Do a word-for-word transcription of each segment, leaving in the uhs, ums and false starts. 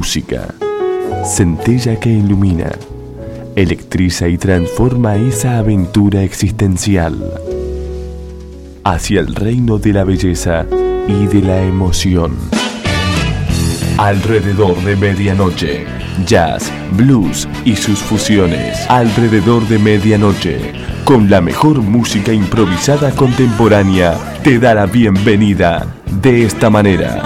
música, centella que ilumina, electriza y transforma esa aventura existencial hacia el reino de la belleza y de la emoción. Alrededor de medianoche, jazz, blues y sus fusiones. Alrededor de medianoche, con la mejor música improvisada contemporánea, te da la bienvenida de esta manera.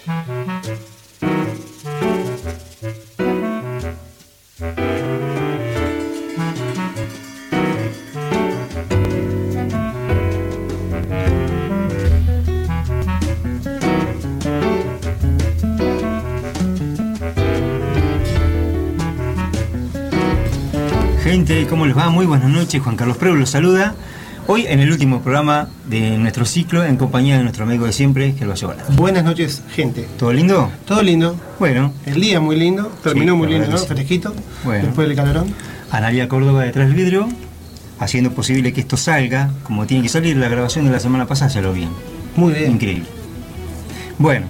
Gente, ¿cómo les va? Muy buenas noches, Juan Carlos Preu los saluda. Hoy en el último programa de nuestro ciclo, en compañía de nuestro amigo de siempre, Gervasio Yola. Buenas noches, gente. ¿Todo lindo? Todo lindo. Bueno. El día muy lindo, terminó Sí, muy lindo, ¿no? sí. Fresquito, Bueno. después del calorón. Analia Córdoba detrás del vidrio, haciendo posible que esto salga como tiene que salir. La grabación de la semana pasada ya lo vi. Muy bien. Increíble. Bueno,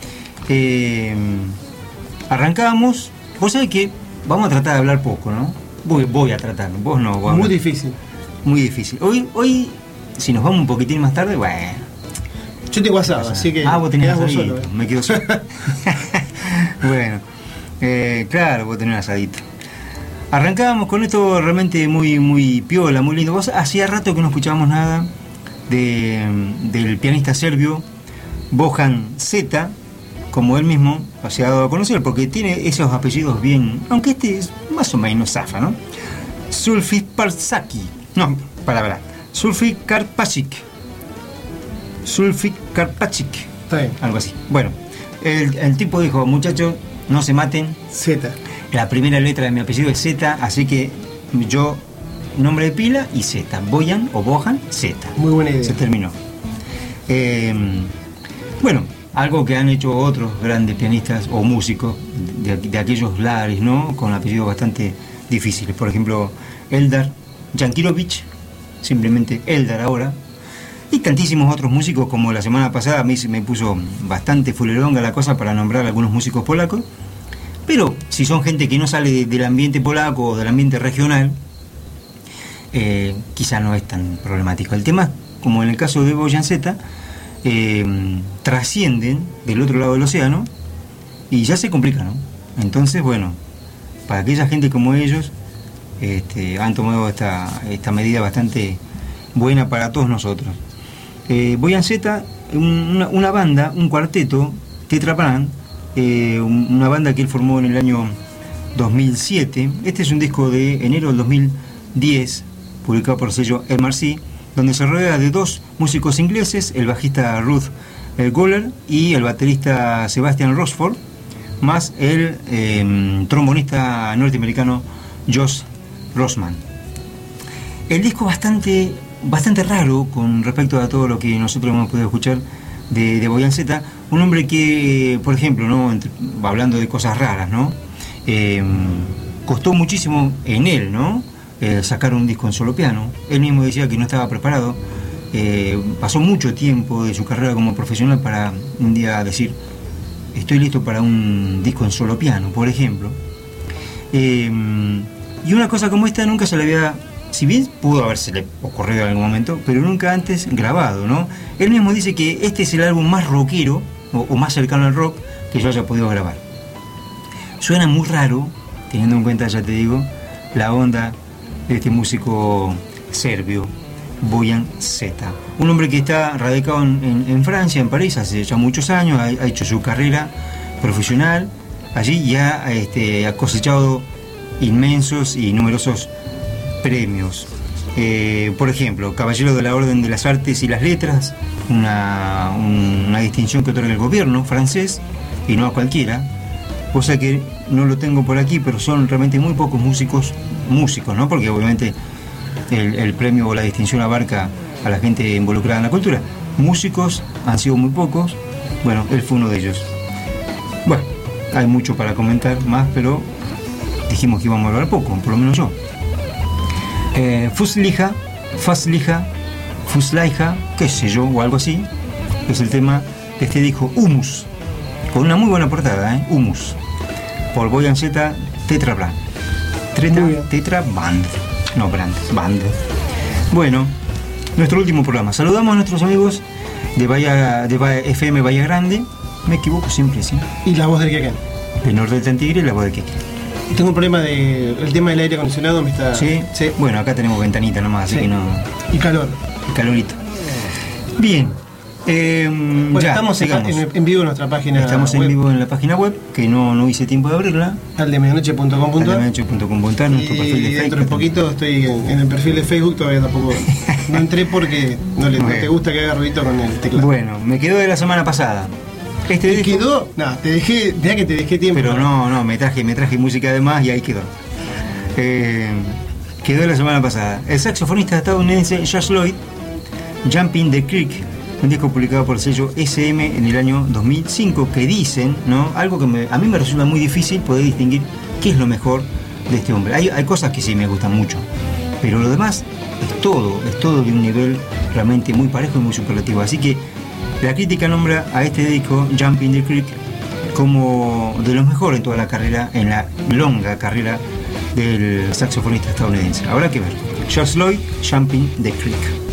eh, arrancábamos. Vos sabés que vamos a tratar de hablar poco, ¿no? Voy, voy a tratar, vos no. Vos Muy hablar. difícil. Muy difícil. Hoy, hoy, si nos vamos un poquitín más tarde, bueno. Yo tengo asado, así que Ah, vos tenés quedás vos asadito, solo, ¿eh? me quedo solo. Bueno, eh, claro, vos tenés un asadito. Arrancábamos con esto realmente muy, muy piola, muy lindo. Vos hacía rato que no escuchábamos nada de, del pianista serbio Bojan Zeta, como él mismo se ha dado a conocer, porque tiene esos apellidos bien, aunque este es más o menos zafa, ¿no? Sulfit Parsaki, no, palabra, Sulfit Karpacic, Sulfit Karpacic, Está bien. algo así. Bueno, el, el tipo dijo, muchachos, no se maten, Z. la primera letra de mi apellido es Z, así que yo, nombre de pila y Z, Boyan o Bojan, Z. Muy buena idea. Se terminó. Eh, bueno, algo que han hecho otros grandes pianistas o músicos de, de aquellos lares, ¿no? Con apellidos bastante difíciles. Por ejemplo, Eldar Jankirovic, simplemente Eldar ahora. Y tantísimos otros músicos, como la semana pasada a mí se me puso bastante fuleronga la cosa para nombrar algunos músicos polacos. Pero si son gente que no sale de, del ambiente polaco o del ambiente regional, eh, quizá no es tan problemático. El tema, como en el caso de Bojan Zeta, eh, trascienden del otro lado del océano y ya se complica, ¿no? Entonces, bueno, para aquella gente como ellos, este, han tomado esta, esta medida bastante buena para todos nosotros. Eh, Bojan Zeta, una, una banda, un cuarteto, Tetra Band, eh, una banda que él formó en el año dos mil siete. Este es un disco de enero del dos mil diez, publicado por el sello M R C, donde se rodea de dos músicos ingleses, el bajista Ruth eh, Goller y el baterista Sebastian Rosford, más el eh, trombonista norteamericano Josh Rossman. El disco bastante, bastante raro con respecto a todo lo que nosotros hemos podido escuchar de, de Bojan Zeta, un hombre que, por ejemplo, ¿no? Entre, hablando de cosas raras, ¿no? Eh, costó muchísimo en él, ¿no? Eh, sacar un disco en solo piano. Él mismo decía que no estaba preparado. Eh, pasó mucho tiempo de su carrera como profesional para un día decir, estoy listo para un disco en solo piano, por ejemplo. Eh, y una cosa como esta nunca se le había, si bien pudo habérsele ocurrido en algún momento, pero nunca antes grabado, ¿no? Él mismo dice que este es el álbum más rockero o, o más cercano al rock que yo haya podido grabar. Suena muy raro, teniendo en cuenta, ya te digo, la onda de este músico serbio, Bojan Zeta. Un hombre que está radicado en, en, en Francia, en París, hace ya muchos años, ha, ha hecho su carrera profesional allí y ha, este, ha cosechado inmensos y numerosos premios. Eh, por ejemplo, Caballero de la Orden de las Artes y las Letras, una, una distinción que otorga el gobierno francés, y no a cualquiera. Cosa que no lo tengo por aquí, pero son realmente muy pocos músicos, músicos, ¿no? Porque obviamente el, el premio o la distinción abarca a la gente involucrada en la cultura. Músicos han sido muy pocos, bueno, él fue uno de ellos. Bueno, hay mucho para comentar más, pero dijimos que íbamos a hablar poco, por lo menos yo. Eh, Fusliha, Fasliha, Fuslaiha, qué sé yo, o algo así, es el tema de este disco, Humus, con una muy buena portada, ¿eh? Humus, por Bojan Zeta, Tetra Band. Tetra, Tetra Band, no Brand, Band. Bueno, nuestro último programa. Saludamos a nuestros amigos de, Bahía, de Bahía, F M Bahía Grande. Me equivoco siempre, ¿sí? Y la voz del Quequén. De Norte del Tantigre y la voz del Quequén. Tengo un problema de. El tema del aire acondicionado me está. ¿Sí? Sí. Bueno, acá tenemos ventanita nomás, así sí. que no. Y calor. Y calorito. Bien. Eh, Bueno, ya, estamos en, sigamos. en- en vivo en nuestra página Estamos en web, vivo en la página web, que no, no hice tiempo de abrirla, aldemedianoche punto com punto a r. aldemedianoche punto com punto a r, nuestro perfil de Y Facebook. dentro de poquito estoy en, en el perfil de Facebook, todavía tampoco no entré porque no, le, no Bueno. te gusta que haga ruidito con el teclado. Bueno, me quedó de la semana pasada. Este ¿Te disco- quedó? No, te dejé, mirá que te dejé tiempo. Pero no, no, me traje, me traje música además y ahí quedó. Eh, quedó la semana pasada. El saxofonista estadounidense Josh Lloyd, Jumping the Creek, un disco publicado por el sello S M en el año dos mil cinco, que dicen, ¿no? Algo que me- a mí me resulta muy difícil poder distinguir qué es lo mejor de este hombre. Hay, hay cosas que sí me gustan mucho, pero lo demás es todo, es todo de un nivel realmente muy parejo y muy superlativo. Así que la crítica nombra a este disco, Jumping the Creek, como de los mejores en toda la carrera, en la longa carrera del saxofonista estadounidense. Habrá que ver. Josh Lloyd, Jumping the Creek.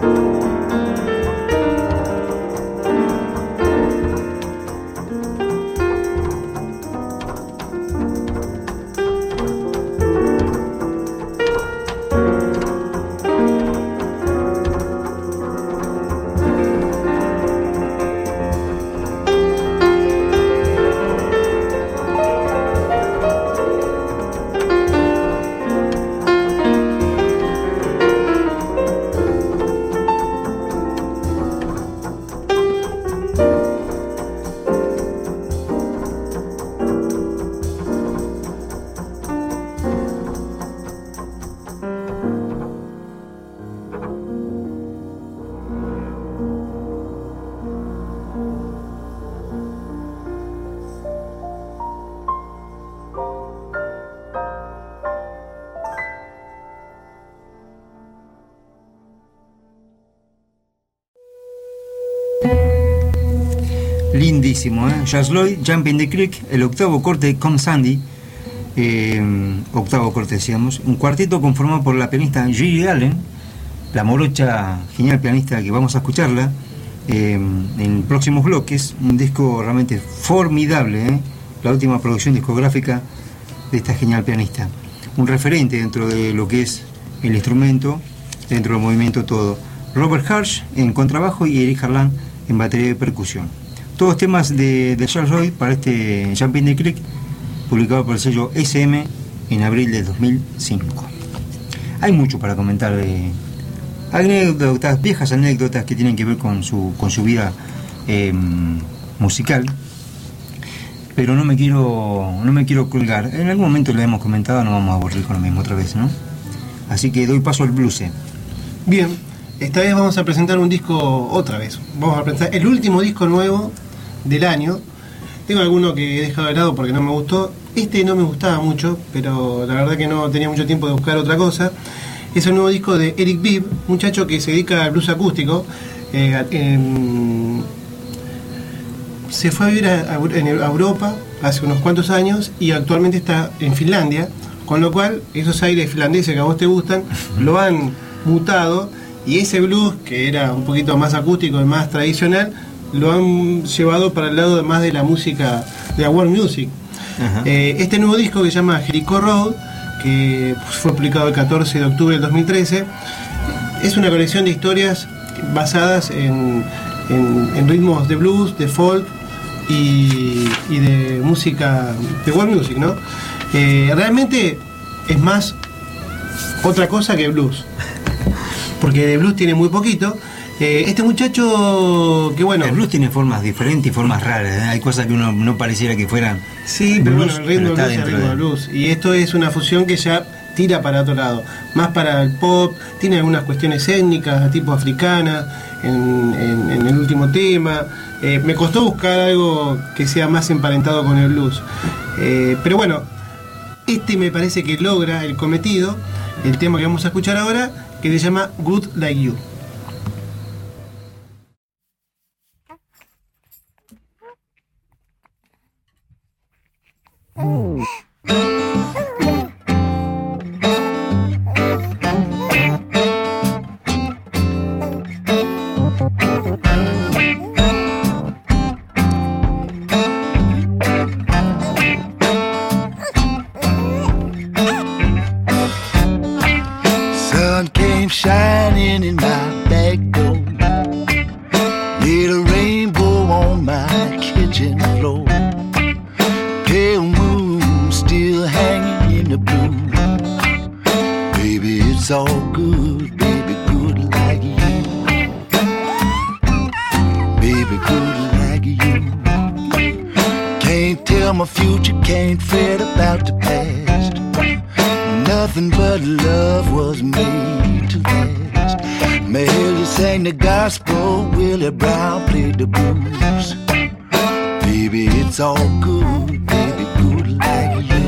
Lindísimo, ¿eh? Jazz Lloyd, Jumping the Creek, el octavo corte de Come Sandy, eh, octavo corte decíamos, un cuarteto conformado por la pianista Gilly Allen, la morocha genial pianista que vamos a escucharla eh, en próximos bloques, un disco realmente formidable, ¿eh? La última producción discográfica de esta genial pianista, un referente dentro de lo que es el instrumento, dentro del movimiento todo. Robert Hirsch en contrabajo y Eric Harlan en batería y percusión. Todos temas de, de Jazz Lloyd para este Jumping the Creek, publicado por el sello S M en abril de dos mil cinco. Hay mucho para comentar de anécdotas, viejas anécdotas que tienen que ver con su, con su vida eh, musical, pero no me quiero no me quiero colgar. En algún momento lo hemos comentado, no vamos a aburrir con lo mismo otra vez, ¿no? Así que doy paso al blues. Bien, esta vez vamos a presentar un disco otra vez. Vamos a presentar el último disco nuevo del año. Tengo alguno que he dejado de lado porque no me gustó. Este no me gustaba mucho, pero la verdad que no tenía mucho tiempo de buscar otra cosa. Es el nuevo disco de Eric Bibb, muchacho que se dedica al blues acústico. Eh, en, se fue a vivir a, a, a Europa hace unos cuantos años y actualmente está en Finlandia, con lo cual esos aires finlandeses que a vos te gustan lo han mutado, y ese blues que era un poquito más acústico y más tradicional lo han llevado para el lado más de la música de la world music. Eh, este nuevo disco que se llama Jericho Road, que fue publicado el catorce de octubre del dos mil trece, es una colección de historias basadas en, en, en ritmos de blues, de folk y, y de música, de world music, ¿no? Eh, realmente es más otra cosa que blues, porque de blues tiene muy poquito. Eh, este muchacho, que bueno... El blues tiene formas diferentes y formas raras, ¿eh? Hay cosas que uno no pareciera que fueran... Sí, pero blues, bueno, el ritmo del blues es el ritmo de... del blues. Y esto es una fusión que ya tira para otro lado. Más para el pop, tiene algunas cuestiones étnicas, tipo africana, en, en, en el último tema. Eh, me costó buscar algo que sea más emparentado con el blues. Eh, pero bueno, este me parece que logra el cometido, el tema que vamos a escuchar ahora, que se llama Good Like You. Sun came shining in my back door, little rainbow on my kitchen floor, pale moon still hanging in the blue. Baby, it's all good, baby, good like you. Baby, good like you. Can't tell my future, can't fret about the past. Nothing but love was made to last. Mary sang the gospel, Willie Brown played the blues. Baby, it's all good, baby, good like you.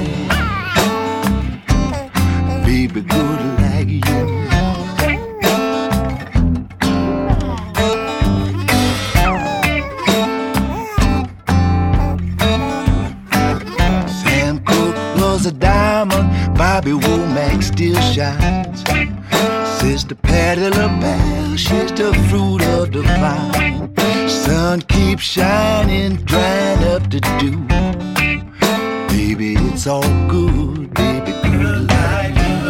Baby, good like you. Sam Cooke was a diamond, Bobby Womack still shines. Sister Sister Patti LaBelle, she's the fruit of the vine. Sun keeps shining, drying up the dew. Baby, it's all good, baby, good like you.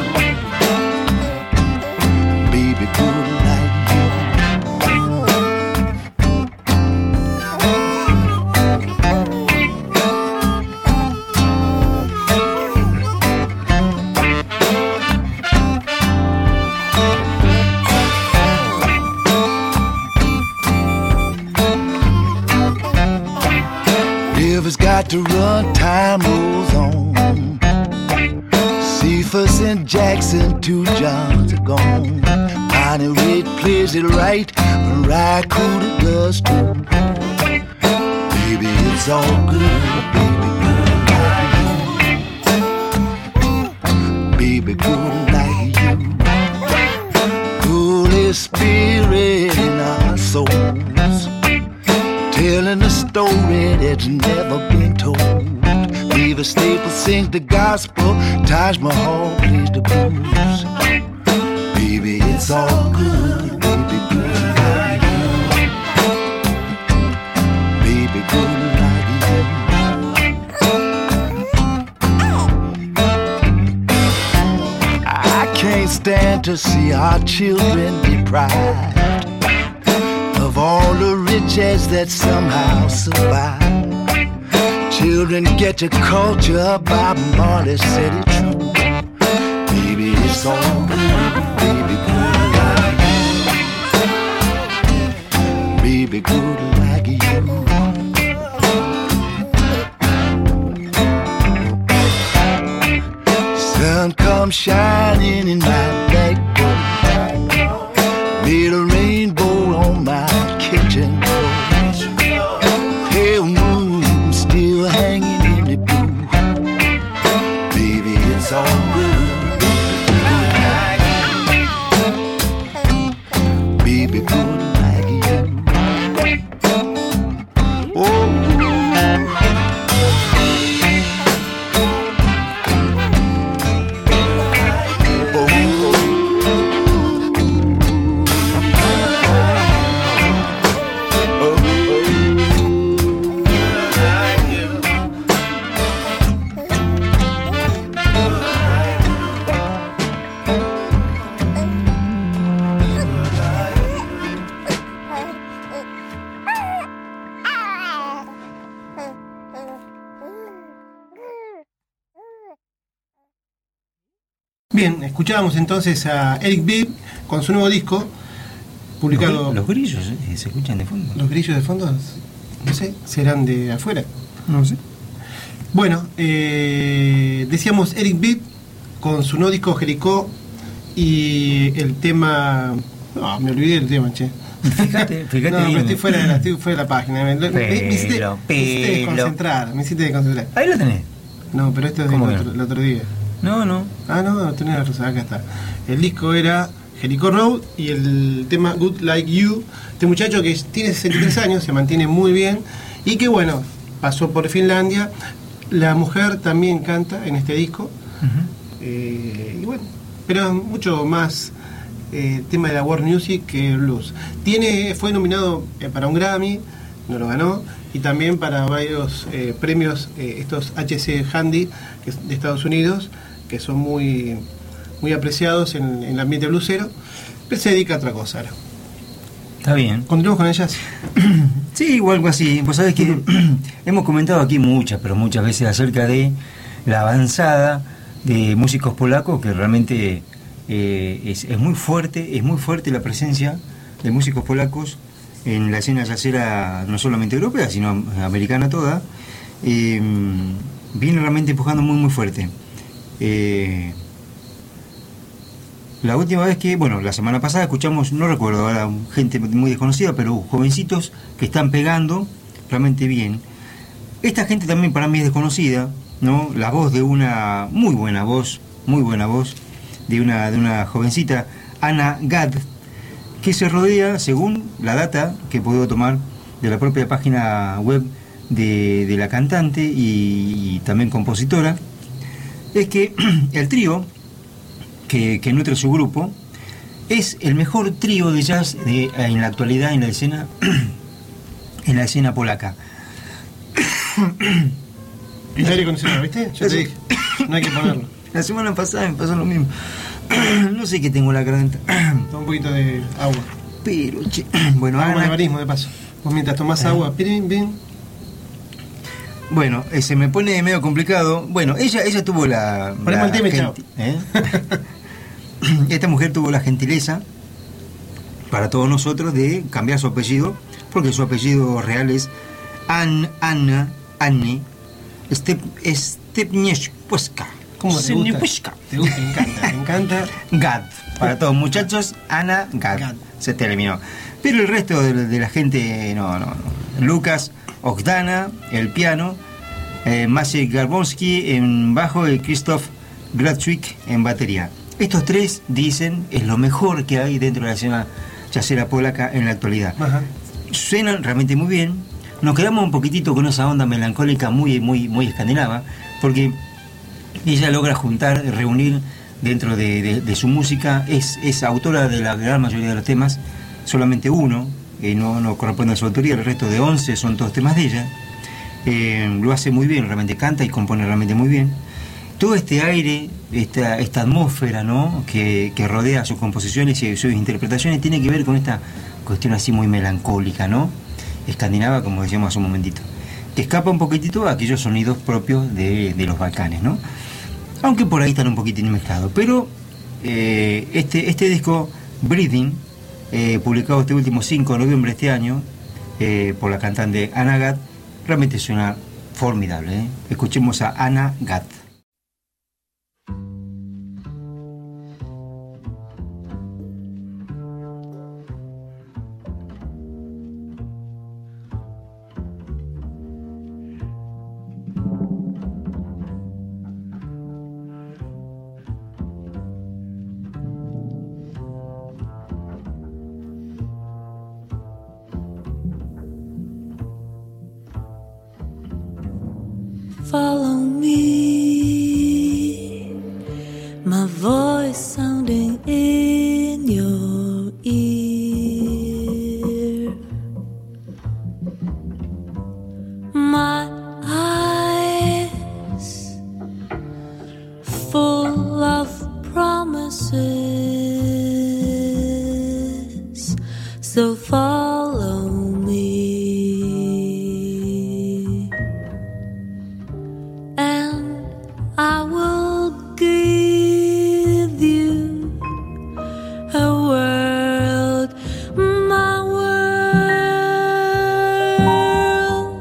Baby, good like you. Rivers got to run, time rolls on. Cephas and Jackson, two Johns are gone. Bonnie Raitt plays it right, but Raccooda does too. Baby, it's all good, baby, good like you. Baby, good like you. Holy Spirit in our souls, telling a story that's never been told. Mavis Staples sings the gospel, Taj Mahal plays the blues. Baby, it's all good, baby, good like you. Baby, good like you. I can't stand to see our children deprived of all the riches that somehow survive. Children get your culture, Bob Marley said it true. Baby, it's all good, baby, good like you. Baby, good like you. Sun comes shining in my back door, made a rainbow on my kitchen floor. Pale moon still hanging in the blue. Baby, it's all good, baby, good like you. Oh. Bien, escuchábamos entonces a Eric Bibb con su nuevo disco publicado. Los, los grillos eh, se escuchan de fondo. ¿Los grillos de fondo? No sé, serán de afuera. No sé. Bueno, eh, decíamos Eric Bibb con su nuevo disco Jericó y el tema. No, me olvidé del tema, che. Fíjate, fíjate. No, bien. pero estoy fuera de la, estoy fuera de la página. Me, me, me, me hiciste, Pelo, me hiciste pelo. desconcentrar, me hiciste desconcentrar. Ahí lo tenés. No, pero esto es del ¿Cómo otro, que no? el otro día. No, no. Ah, no, no tenés razón, acá está. El disco era Jericho Road y el tema Good Like You. Este muchacho que tiene sesenta y tres años, se mantiene muy bien y que bueno, pasó por Finlandia. La mujer también canta en este disco. Uh-huh. Eh, y bueno, pero mucho más eh, tema de la world music que el blues. Tiene, fue nominado eh, para un Grammy, no lo ganó, y también para varios eh, premios, eh, estos H C Handy que es de Estados Unidos, que son muy, muy apreciados en, en el ambiente bluesero, pero se dedica a otra cosa ahora. Está bien. Continuamos con ellas. Sí, o algo así. Vos sabés que hemos comentado aquí muchas, pero muchas veces acerca de la avanzada de músicos polacos, que realmente eh, es, es muy fuerte, es muy fuerte la presencia de músicos polacos en la escena yacera, no solamente europea, sino americana toda. Eh, viene realmente empujando muy muy fuerte. Eh, la última vez que, bueno, la semana pasada escuchamos, no recuerdo ahora, gente muy desconocida, pero jovencitos que están pegando realmente bien. Esta gente también para mí es desconocida, ¿no? La voz de una muy buena voz, muy buena voz, de una, de una jovencita, Anna Gad, que se rodea, según la data que puedo tomar de la propia página web de, de la cantante y, y también compositora, es que el trío que, que nutre su grupo es el mejor trío de jazz de, en la actualidad en la escena en la escena polaca. El aire acondicionado, ¿viste? Yo te dije, no hay que ponerlo. La semana pasada me pasó lo mismo. No sé qué tengo en la garganta. Toma un poquito de agua. Pero, che, bueno, Agua de Ana, barismo, de paso. Vos mientras tomás Ah. agua, bien, bien. bueno, eh, se me pone medio complicado. Bueno, ella, ella tuvo la, Ponemos la el tema y genti- ¿eh? Esta mujer tuvo la gentileza para todos nosotros de cambiar su apellido, porque su apellido real es An, Anna, Anne Step, Stepniewska. ¿Cómo te gusta? Stepniewska. Te gusta, me encanta, me encanta. Gad. Para todos muchachos, Ana Gad. Gad. Se terminó. Pero el resto de, de la gente, no, no, no. Lucas Ogdana, el piano, eh, Maciej Garbowski en bajo y Krzysztof Gradczyk en batería. Estos tres, dicen, es lo mejor que hay dentro de la escena jazzera polaca en la actualidad. Ajá. Suenan realmente muy bien. Nos quedamos un poquitito con esa onda melancólica muy, muy, muy escandinava, porque ella logra juntar, reunir dentro de, de, de su música, es, es autora de la gran mayoría de los temas, solamente uno, eh, no, no corresponde a su autoría, el resto de once son todos temas de ella. Eh, lo hace muy bien, realmente canta y compone realmente muy bien. Todo este aire, esta, esta atmósfera, ¿no?, que, que rodea sus composiciones y sus interpretaciones tiene que ver con esta cuestión así muy melancólica, ¿no?, escandinava, como decíamos hace un momentito, que escapa un poquitito a aquellos sonidos propios de, de los Balcanes, ¿no? Aunque por ahí están un poquitín mezclados. Pero eh, este, este disco, Breathing, eh, publicado este último cinco de noviembre de este año, eh, por la cantante Anna Gad, realmente suena formidable, ¿eh? Escuchemos a Anna Gad. Follow me, my voice sounding in your ear. My eyes full of promises, so follow me. I will give you a world, my world.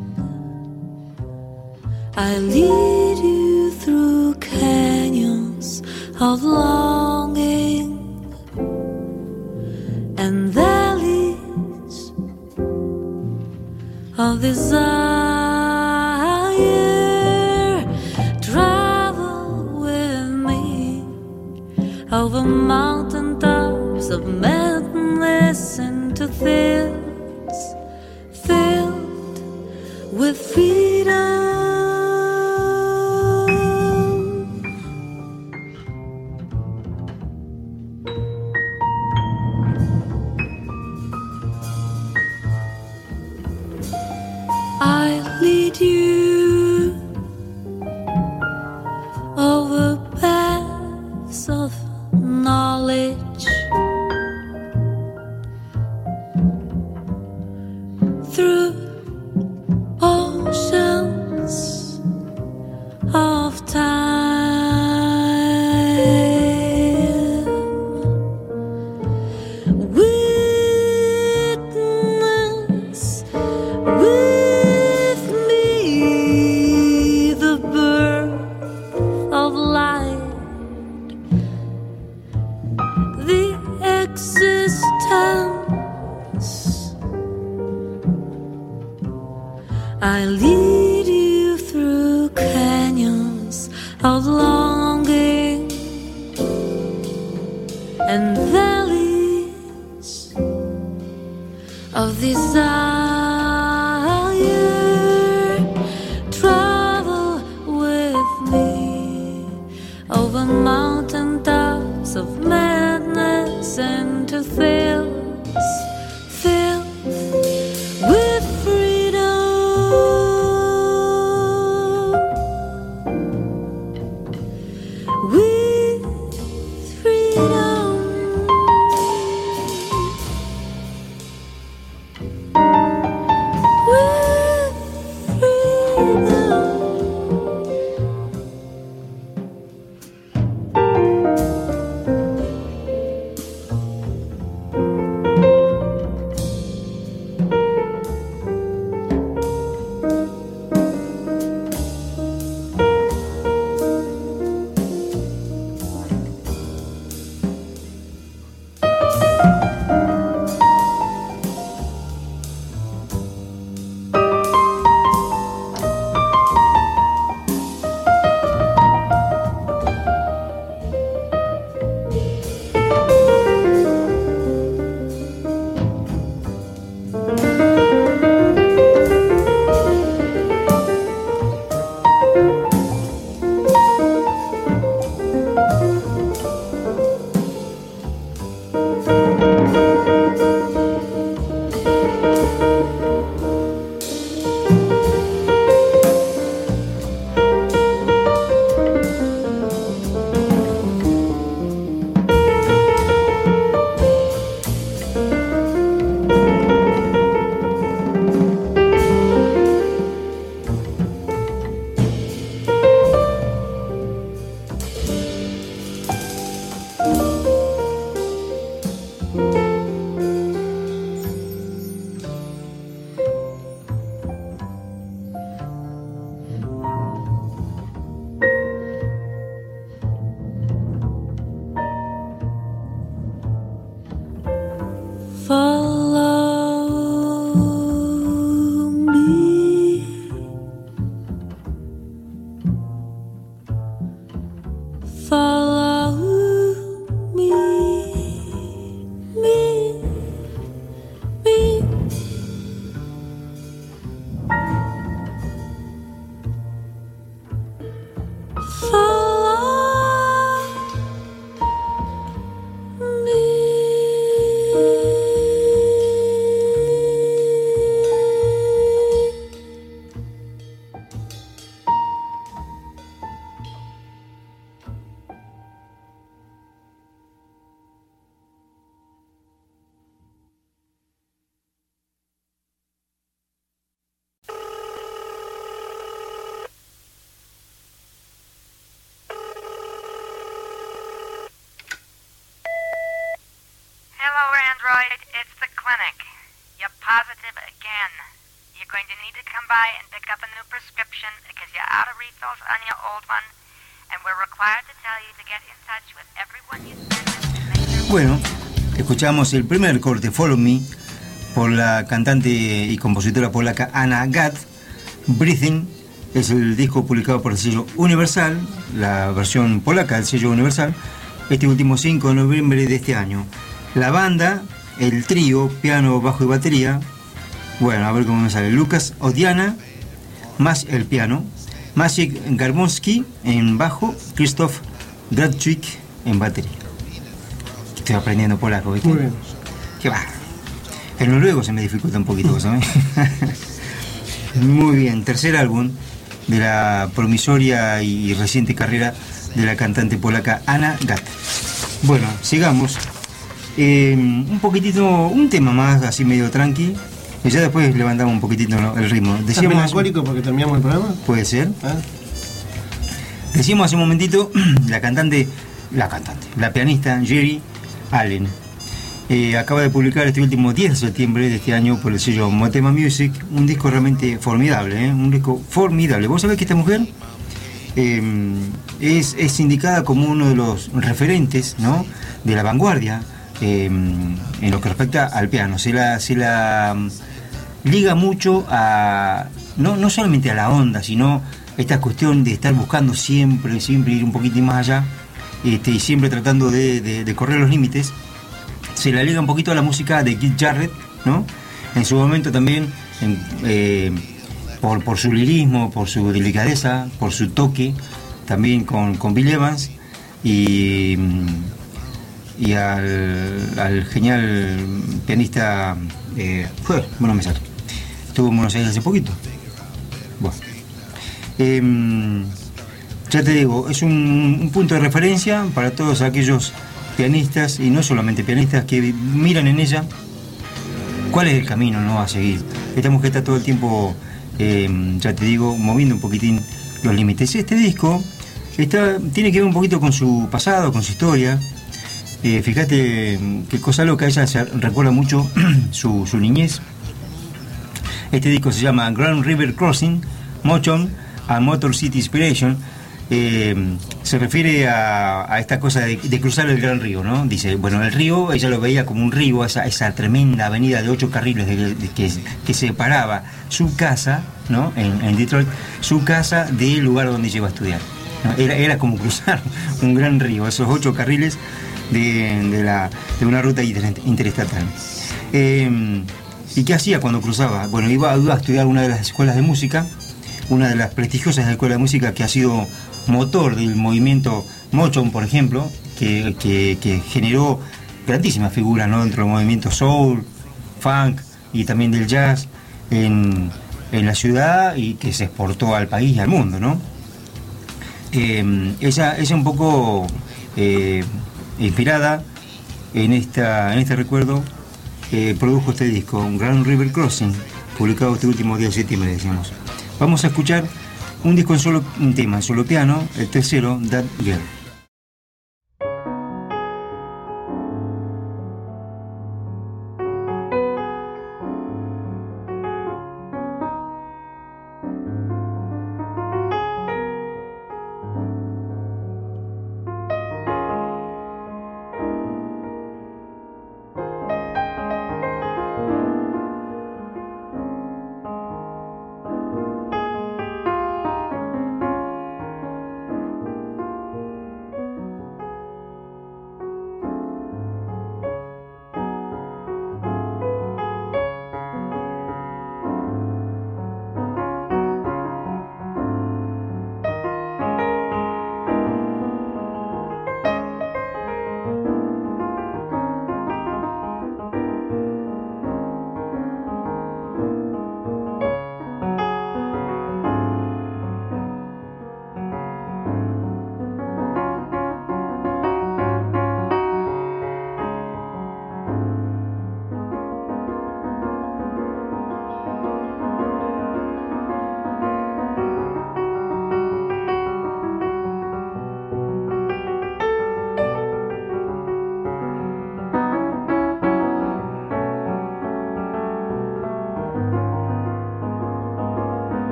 I lead you through canyons of longing and valleys of desire. Over mountain tops of madness into fields filled with freedom. I lead you over paths of knowledge, through oceans of time. Witness with me the birth of life, existence. I lead you through canyons of longing and valleys of desire. Travel with me over mountain tops of madness to thrills, filled with freedom, with freedom. Android, it's the clinic. You're positive again. You're going to need to come by and pick up a new prescription because you're out of refills on your old one, and we're required to tell you to get in touch with everyone you spend with. Bueno, escuchamos el primer corte, Follow Me, por la cantante y compositora polaca Anna Gath. Breathing es el disco publicado por el sello Universal, la versión polaca del sello Universal, este último cinco de noviembre de este año. La banda, el trío, piano, bajo y batería, bueno, a ver cómo me sale, Lucas Odiana, más el piano, Maciek Garbonski en bajo, Krzysztof Gradczyk en batería. Estoy aprendiendo polaco, ¿viste? Muy bien. Qué va. El noruego se me dificulta un poquito, ¿sabes? Muy bien, tercer álbum de la promisoria y reciente carrera de la cantante polaca Anna Gath. Bueno, sigamos. Eh, un poquitito, un tema más así medio tranqui, y ya después levantamos un poquitito el ritmo. ¿Estás Decíamos, melancólico porque terminamos el programa? puede ser. ¿Ah? Decíamos hace un momentito, la cantante, la cantante, la pianista Geri Allen. Eh, acaba de publicar este último diez de septiembre de este año por el sello Motema Music un disco realmente formidable, ¿eh? un disco formidable. ¿Vos sabés que esta mujer eh, es, es indicada como uno de los referentes, ¿no?, de la vanguardia eh, en lo que respecta al piano? Se la, se la liga mucho a no, no solamente a la onda, sino esta cuestión de estar buscando siempre, siempre ir un poquito más allá, este, y siempre tratando de, de, de correr los límites. Se la liga un poquito a la música de Keith Jarrett, ¿no? En su momento también, en, eh, por, por su lirismo, por su delicadeza, por su toque, también con, con Bill Evans. Y y al, al genial pianista, eh, joder, bueno, me sale, estuvo en Buenos Aires hace poquito. Bueno, eh, ya te digo, es un, un punto de referencia para todos aquellos pianistas, y no solamente pianistas, que miran en ella cuál es el camino, ¿no?, a seguir. Esta mujer está todo el tiempo, eh, ya te digo, moviendo un poquitín los límites. Este disco está, tiene que ver un poquito con su pasado, con su historia. Eh, fíjate qué cosa loca, ella se recuerda mucho su, su niñez. Este disco se llama Grand River Crossing, Motion and Motor City Inspiration. Eh, se refiere a, a esta cosa de, de cruzar el gran río, ¿no? Dice, bueno, el río ella lo veía como un río, esa, esa tremenda avenida de ocho carriles de, de, que, que separaba su casa, ¿no?, en, en Detroit, su casa del lugar donde iba a estudiar, ¿no? Era, era como cruzar un gran río, esos ocho carriles de, de, la, de una ruta inter, interestatal. Eh, ¿Y qué hacía cuando cruzaba? Bueno, iba, iba a estudiar una de las escuelas de música, una de las prestigiosas escuelas de música que ha sido motor del movimiento Motown, por ejemplo, que, que, que generó grandísimas figuras, ¿no?, dentro del movimiento soul, funk y también del jazz en, en la ciudad, y que se exportó al país y al mundo, ¿no? Eh, ella, ella un poco eh, inspirada en, esta, en este recuerdo, eh, produjo este disco, Grand River Crossing, publicado este último día de septiembre, decíamos. Vamos a escuchar un disco en solo, un tema en solo piano, el tercero, That Girl.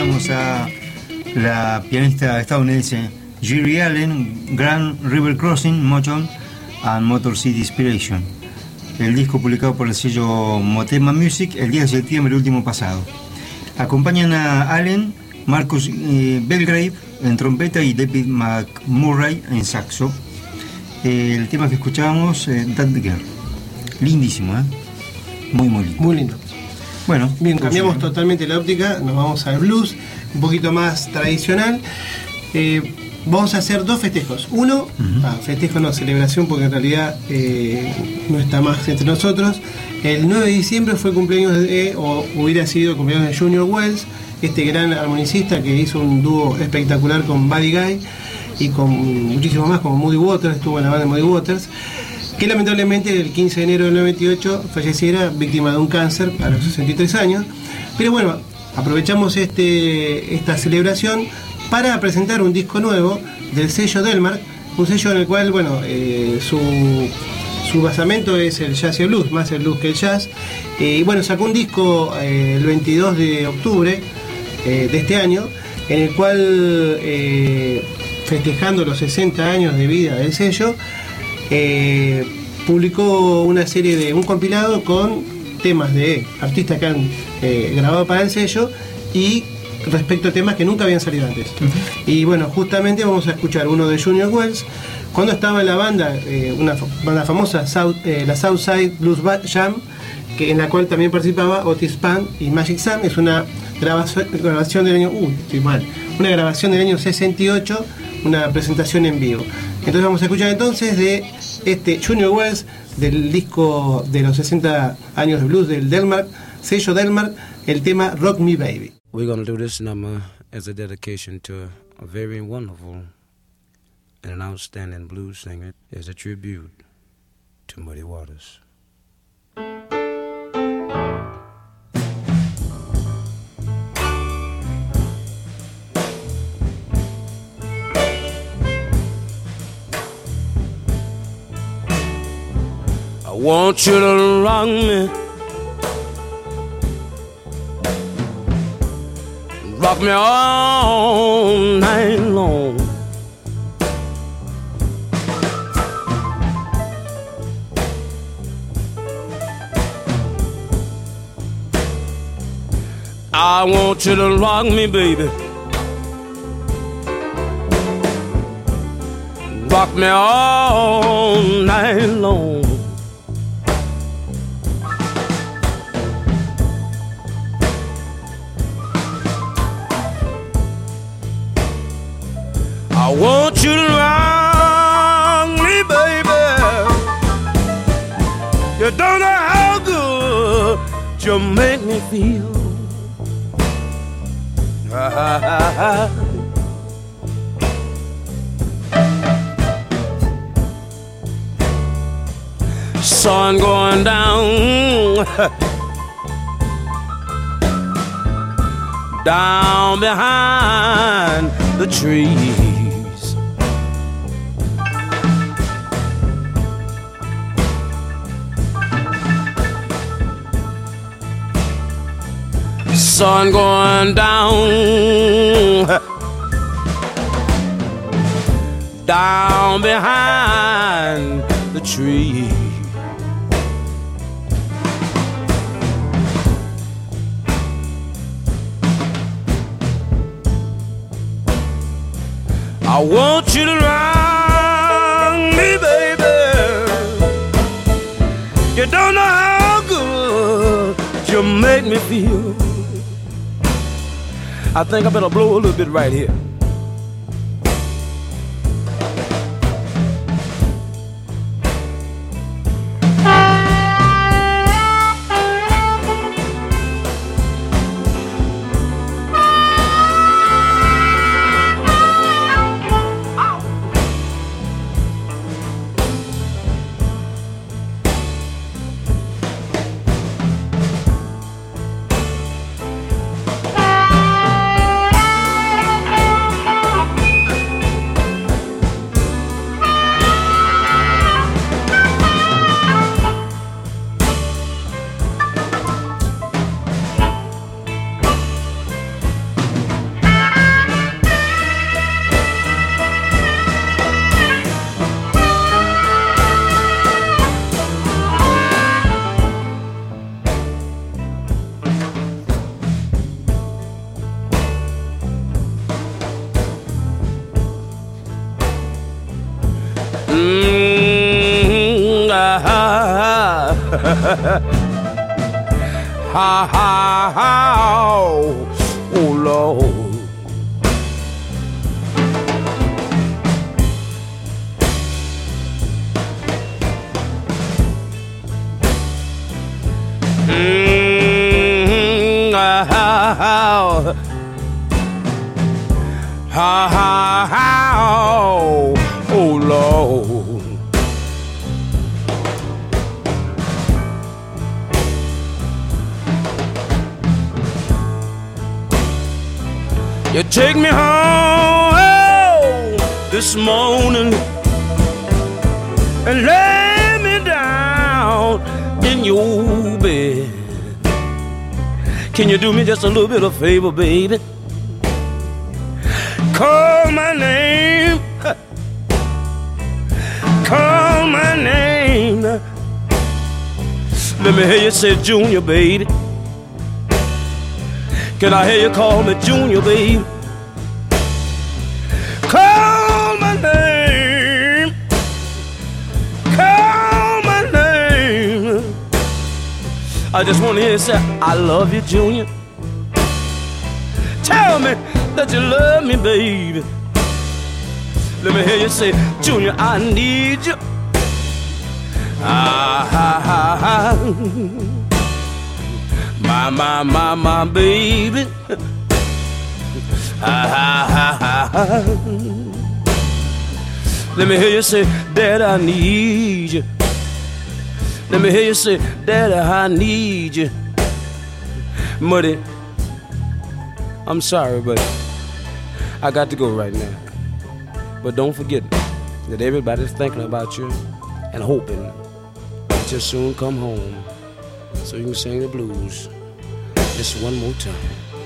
escuchábamos a la pianista estadounidense Geri Allen, Grand River Crossing, Motown and Motor City Inspiration. El disco publicado por el sello Motema Music el diez de septiembre último pasado. Acompañan a Allen, Marcus eh, Belgrave en trompeta y David McMurray en saxo. Eh, el tema que escuchábamos, eh, That Girl. Lindísimo, ¿eh? Muy, muy lindo. Muy lindo. Bueno, bien, cambiamos totalmente la óptica, nos vamos al blues, un poquito más tradicional. Eh, vamos a hacer dos festejos. Uno, uh-huh. ah, festejo no, celebración, porque en realidad eh, no está más entre nosotros. El nueve de diciembre fue cumpleaños de, o hubiera sido el cumpleaños de Junior Wells, este gran armonicista que hizo un dúo espectacular con Buddy Guy y con muchísimos más, como Muddy Waters, estuvo en la banda de Muddy Waters, que lamentablemente el quince de enero del noventa y ocho falleciera víctima de un cáncer a los sesenta y tres años. Pero bueno, aprovechamos este, esta celebración para presentar un disco nuevo del sello Delmark, un sello en el cual, bueno, eh, su, su basamento es el jazz y el blues, más el blues que el jazz. Eh, y bueno, sacó un disco eh, el veintidós de octubre eh, de este año, en el cual, eh, festejando los sesenta años de vida del sello, Eh, publicó una serie de un compilado con temas de artistas que han eh, grabado para el sello y respecto a temas que nunca habían salido antes. Uh-huh. Y bueno, justamente vamos a escuchar uno de Junior Wells cuando estaba en la banda, eh, una banda famosa, South, eh, la Southside Blues Jam, que, en la cual también participaba Otis Spann y Magic Sam. Es una grabación, grabación del año uh, estoy mal, una grabación del año sesenta y ocho, una presentación en vivo. Entonces vamos a escuchar entonces de este Junior Wells, del disco de los sesenta años de blues del Delmark, sello Delmark, el tema Rock Me Baby. We're going to do this number as a dedication to a very wonderful and an outstanding blues singer, as a tribute to Muddy Waters. I want you to rock me, rock me all night long. I want you to rock me, baby, rock me all night long. I want you to rock me, baby. You don't know how good you make me feel. Sun going down, down behind the trees. Sun going down, down behind the tree. I want you to rock me, baby. You don't know how good you make me feel. I think I better blow a little bit right here. How, how, how, oh Lord. Mm, how, how, how, how, oh Lord. You take me home this morning and lay me down in your bed. Can you do me just a little bit of favor, baby? Call my name, call my name. Let me hear you say Junior, baby. Can I hear you call me Junior, baby? Call my name, call my name. I just want to hear you say, I love you, Junior. Tell me that you love me, baby. Let me hear you say, Junior, I need you. Ah, ha, ha, ha. My, my, my, my baby. Ha, ha, ha, ha, ha. Let me hear you say, Daddy, I need you. Let me hear you say, Daddy, I need you. Muddy, I'm sorry, but I got to go right now. But don't forget that everybody's thinking about you and hoping that you'll soon come home so you can sing the blues just one more time.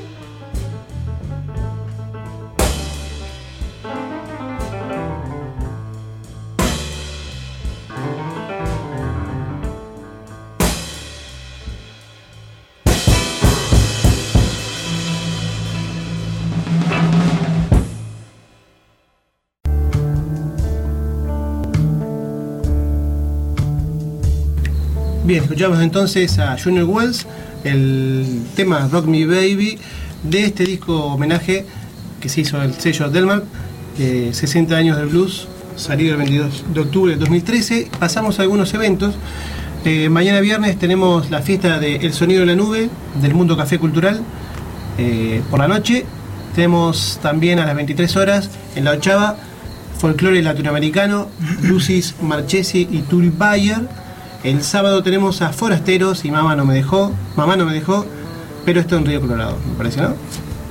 Bien, escuchamos entonces a Junior Wells, el tema Rock Me Baby, de este disco homenaje que se hizo el sello Delmark, eh, sesenta años de blues, salido el veintidós de octubre de dos mil trece. Pasamos a algunos eventos. Eh, mañana viernes tenemos la fiesta de El Sonido de la Nube, del Mundo Café Cultural, eh, por la noche. Tenemos también a las veintitrés horas en La Ochava, folclore latinoamericano, Lucis Marchesi y Turi Bayer. El sábado tenemos a Forasteros y Mamá no me dejó, Mamá no me dejó, pero esto en Río Colorado, me parece, ¿no?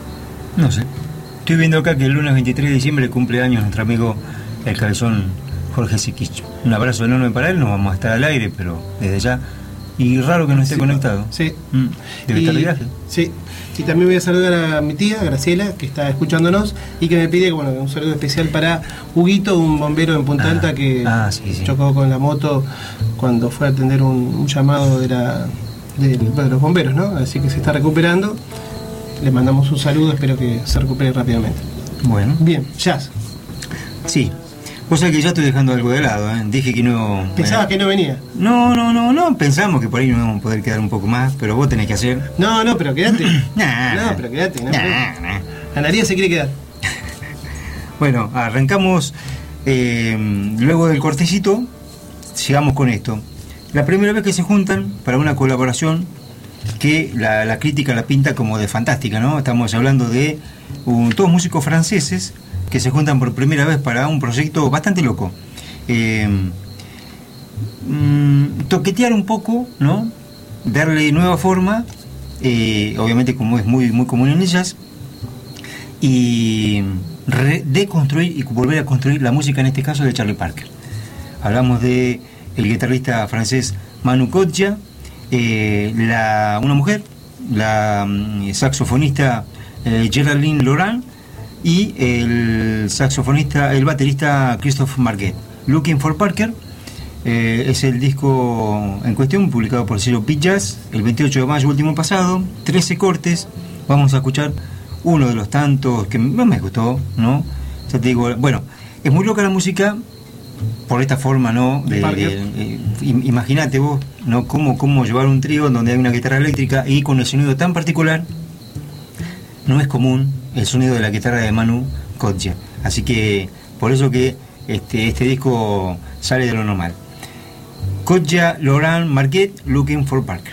No sé. Estoy viendo acá que el lunes veintitrés de diciembre cumple años nuestro amigo el cabezón Jorge Siquich. Un abrazo enorme para él, nos vamos a estar al aire, pero desde ya. Y raro que no esté sí, conectado. Sí. Mm, debe y, estar de viaje. Sí. Y también voy a saludar a mi tía, Graciela, que está escuchándonos y que me pide bueno, un saludo especial para Huguito, un bombero en Punta Alta ah, que ah, sí, sí. chocó con la moto cuando fue a atender un, un llamado de, la, de, de los bomberos, ¿no? Así que se está recuperando. Le mandamos un saludo, espero que se recupere rápidamente. Bueno. Bien, jazz. Sí. Vos sabés que ya estoy dejando algo de lado, ¿eh? Dije que no... ¿Pensabas eh, que no venía? No, no, no, no. Pensamos que por ahí nos vamos a poder quedar un poco más, pero vos tenés que hacer... No, no, pero quédate. nah, no, pero quédate. No, nah, nah. Analía se quiere quedar. Bueno, arrancamos eh, luego del cortecito, sigamos con esto. La primera vez que se juntan para una colaboración que la, la crítica la pinta como de fantástica, ¿no? Estamos hablando de un, todos músicos franceses que se juntan por primera vez para un proyecto bastante loco. Eh, mm, toquetear un poco, ¿no? Darle nueva forma, eh, obviamente como es muy, muy común en ellas, y re- deconstruir y volver a construir la música, en este caso de Charlie Parker. Hablamos de el guitarrista francés Manu Kodja, eh, la, una mujer, la mm, saxofonista eh, Geraldine Laurent, y el saxofonista, el baterista Christophe Marquet. Looking for Parker eh, es el disco en cuestión, publicado por el sello Beat Jazz el veintiocho de mayo último pasado. trece cortes. Vamos a escuchar uno de los tantos que más me gustó, ¿no? Ya te digo, bueno, es muy loca la música por esta forma, ¿no? De, de, de, imagínate vos ¿no? Cómo, cómo llevar un trío donde hay una guitarra eléctrica y con el sonido tan particular. No es común el sonido de la guitarra de Manu Katja. Así que por eso que este, este disco sale de lo normal. Katja Laurent Marquet, Looking for Parker.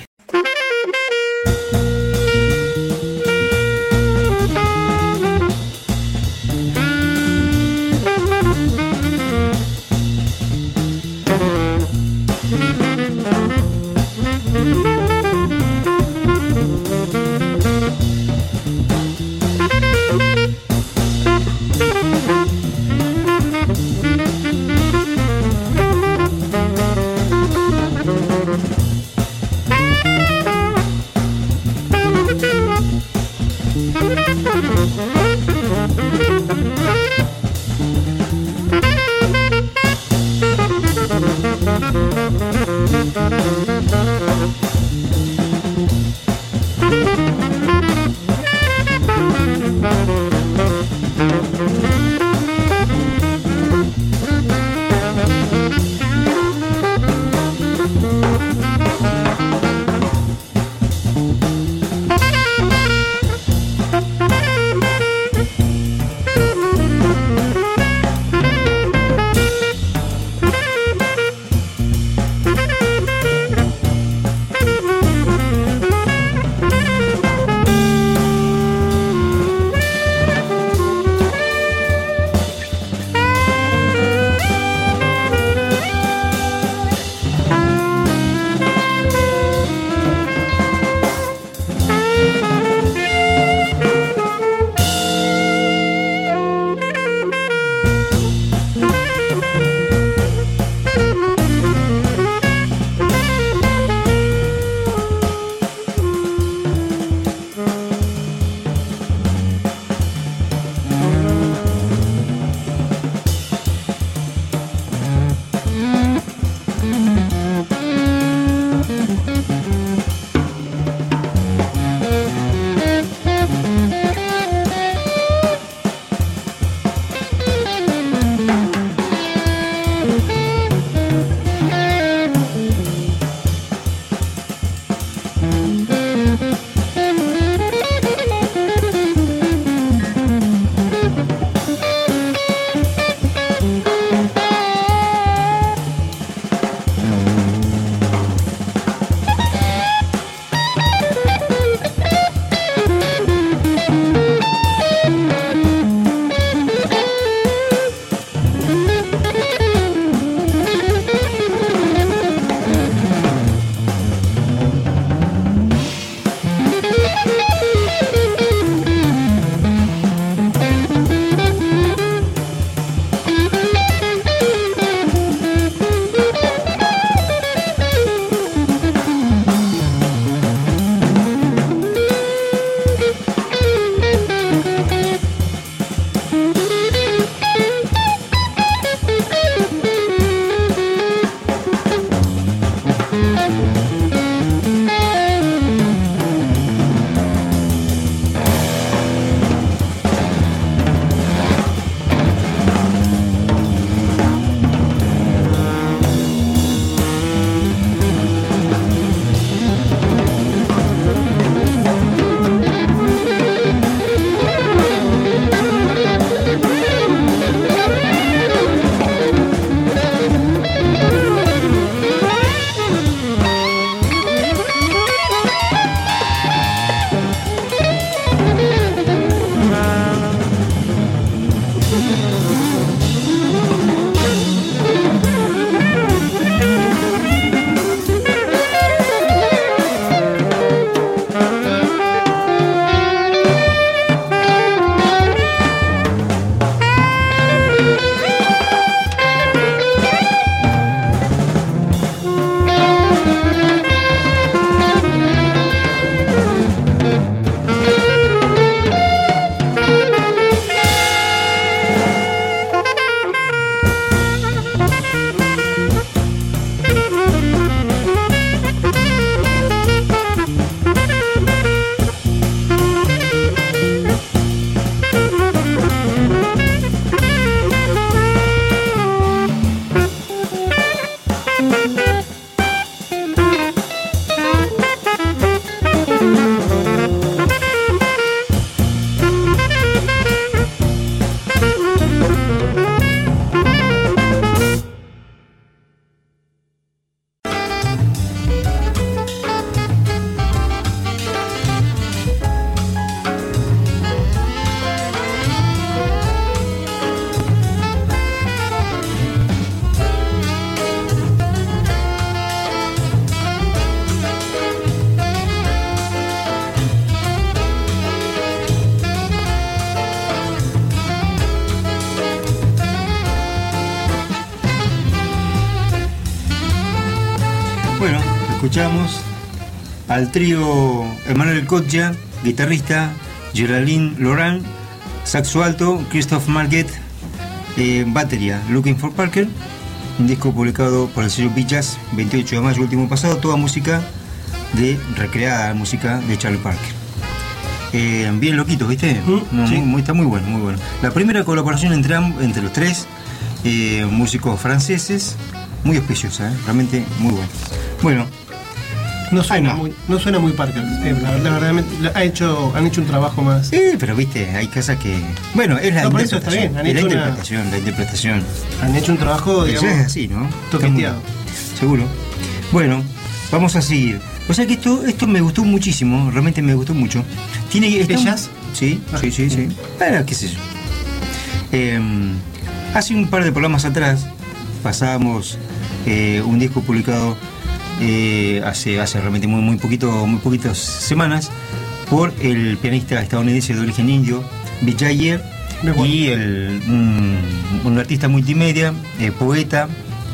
escuchamos al trío Emmanuel Kodja, guitarrista, Geraldine Laurent, saxo alto, Christophe Marquet, eh, batería, Looking for Parker, un disco publicado por el sello Beat-Jazz, veintiocho de mayo último pasado, toda música de recreada, música de Charlie Parker. Eh, bien loquitos, ¿viste? Mm, no, sí. muy, muy, está muy bueno, muy bueno. La primera colaboración entre, entre los tres eh, músicos franceses, muy auspiciosa, ¿eh? Realmente muy buena. Bueno, No suena, Ay, no. muy, no suena muy Parker. Eh, la, la verdad, la- ha hecho, han hecho un trabajo más. sí, pero viste, hay cosas que. Bueno, es la No, por eso está interpretación. bien, han es la hecho una- interpretación, la interpretación. Han hecho un trabajo, Eso digamos, es así, ¿no? toqueteado. Está muy- Seguro. Bueno, vamos a seguir. O sea que esto, esto me gustó muchísimo, realmente me gustó mucho. Tiene está ¿Es un- jazz? Sí, Ah, sí, sí, sí. Ah, qué sé yo. Eh, hace un par de programas atrás pasábamos eh, un disco publicado eh, hace, hace realmente muy, muy poquito, muy poquitas semanas por el pianista estadounidense de origen indio, Vijay, Me acuerdo. y el, un, un artista multimedia, eh, poeta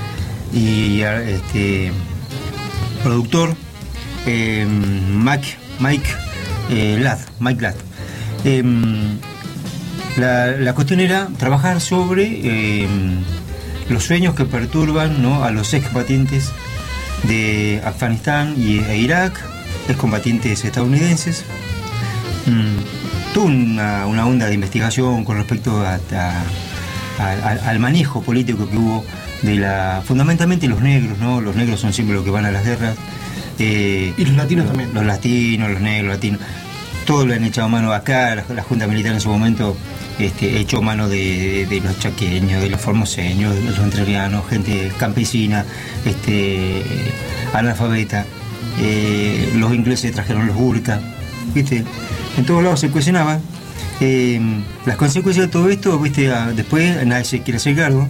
y este, productor, eh, Mac, Mike eh, Ladd, Mike Ladd. Eh, la, la cuestión era trabajar sobre eh, los sueños que perturban, ¿no?, a los excombatientes de Afganistán y, e Irak, excombatientes estadounidenses. Mm, tuvo una, una onda de investigación con respecto a, a- a- al manejo político que hubo de la, fundamentalmente los negros, ¿no? Los negros son siempre los que van a las guerras. Eh, Y los latinos también. Los latinos, los negros, los latinos. Todos lo han echado mano acá, la, la Junta Militar en su momento este, echó mano de, de- de los chaqueños, de los formoseños, de los entrerrianos, gente campesina, este, analfabeta. Eh, los ingleses trajeron los burka, ¿viste? En todos lados se cuestionaba. Eh, las consecuencias de todo esto, ¿viste? Ah, después nadie se quiere hacer cargo.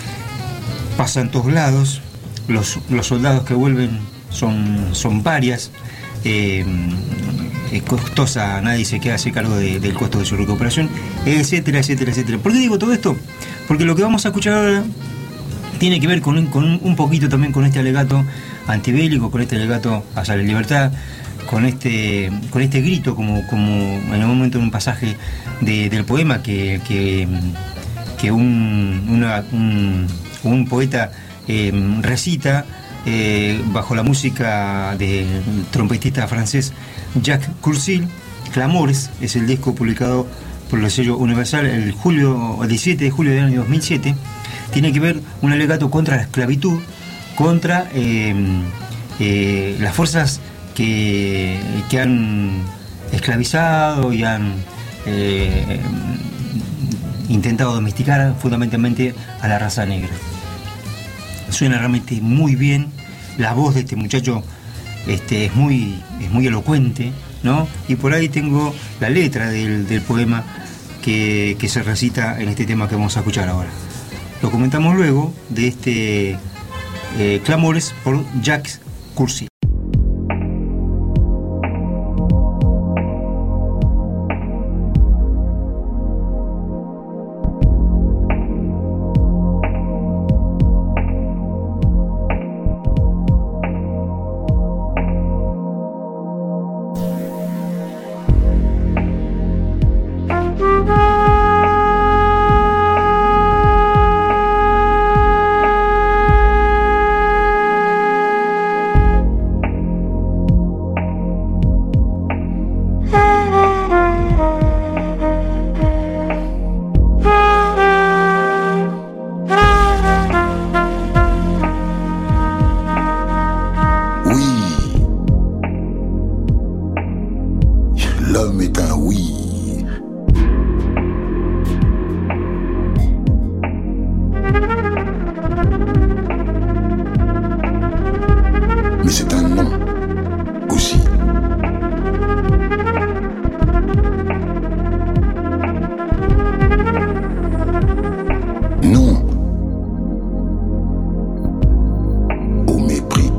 Pasa en todos lados. Los, los soldados que vuelven son, son parias. Eh, es costosa, nadie se queda a hacer cargo de- del costo de su recuperación, etcétera, etcétera, etcétera. ¿Por qué digo todo esto? Porque lo que vamos a escuchar ahora tiene que ver con, un- con un- un poquito también con este alegato antibélico, con este alegato hacia la libertad, con este, con este grito, como, como en un momento en un pasaje de- del poema que, que, que un, una- un, un poeta eh, recita eh, bajo la música del trompetista francés Jacques Courcil. Clamores es el disco publicado por el sello Universal el, julio, el diecisiete de julio del año dos mil siete. Tiene que ver un alegato contra la esclavitud, contra eh, eh, las fuerzas que, que han esclavizado y han eh, intentado domesticar fundamentalmente a la raza negra. Suena realmente muy bien, la voz de este muchacho este, es, muy, es muy elocuente, ¿no? Y por ahí tengo la letra del, del poema que, que se recita en este tema que vamos a escuchar ahora. Lo comentamos luego de este eh, Clamores por Jacques Courcil. Oui. L'homme est un oui. Mais c'est un non aussi. Non au mépris.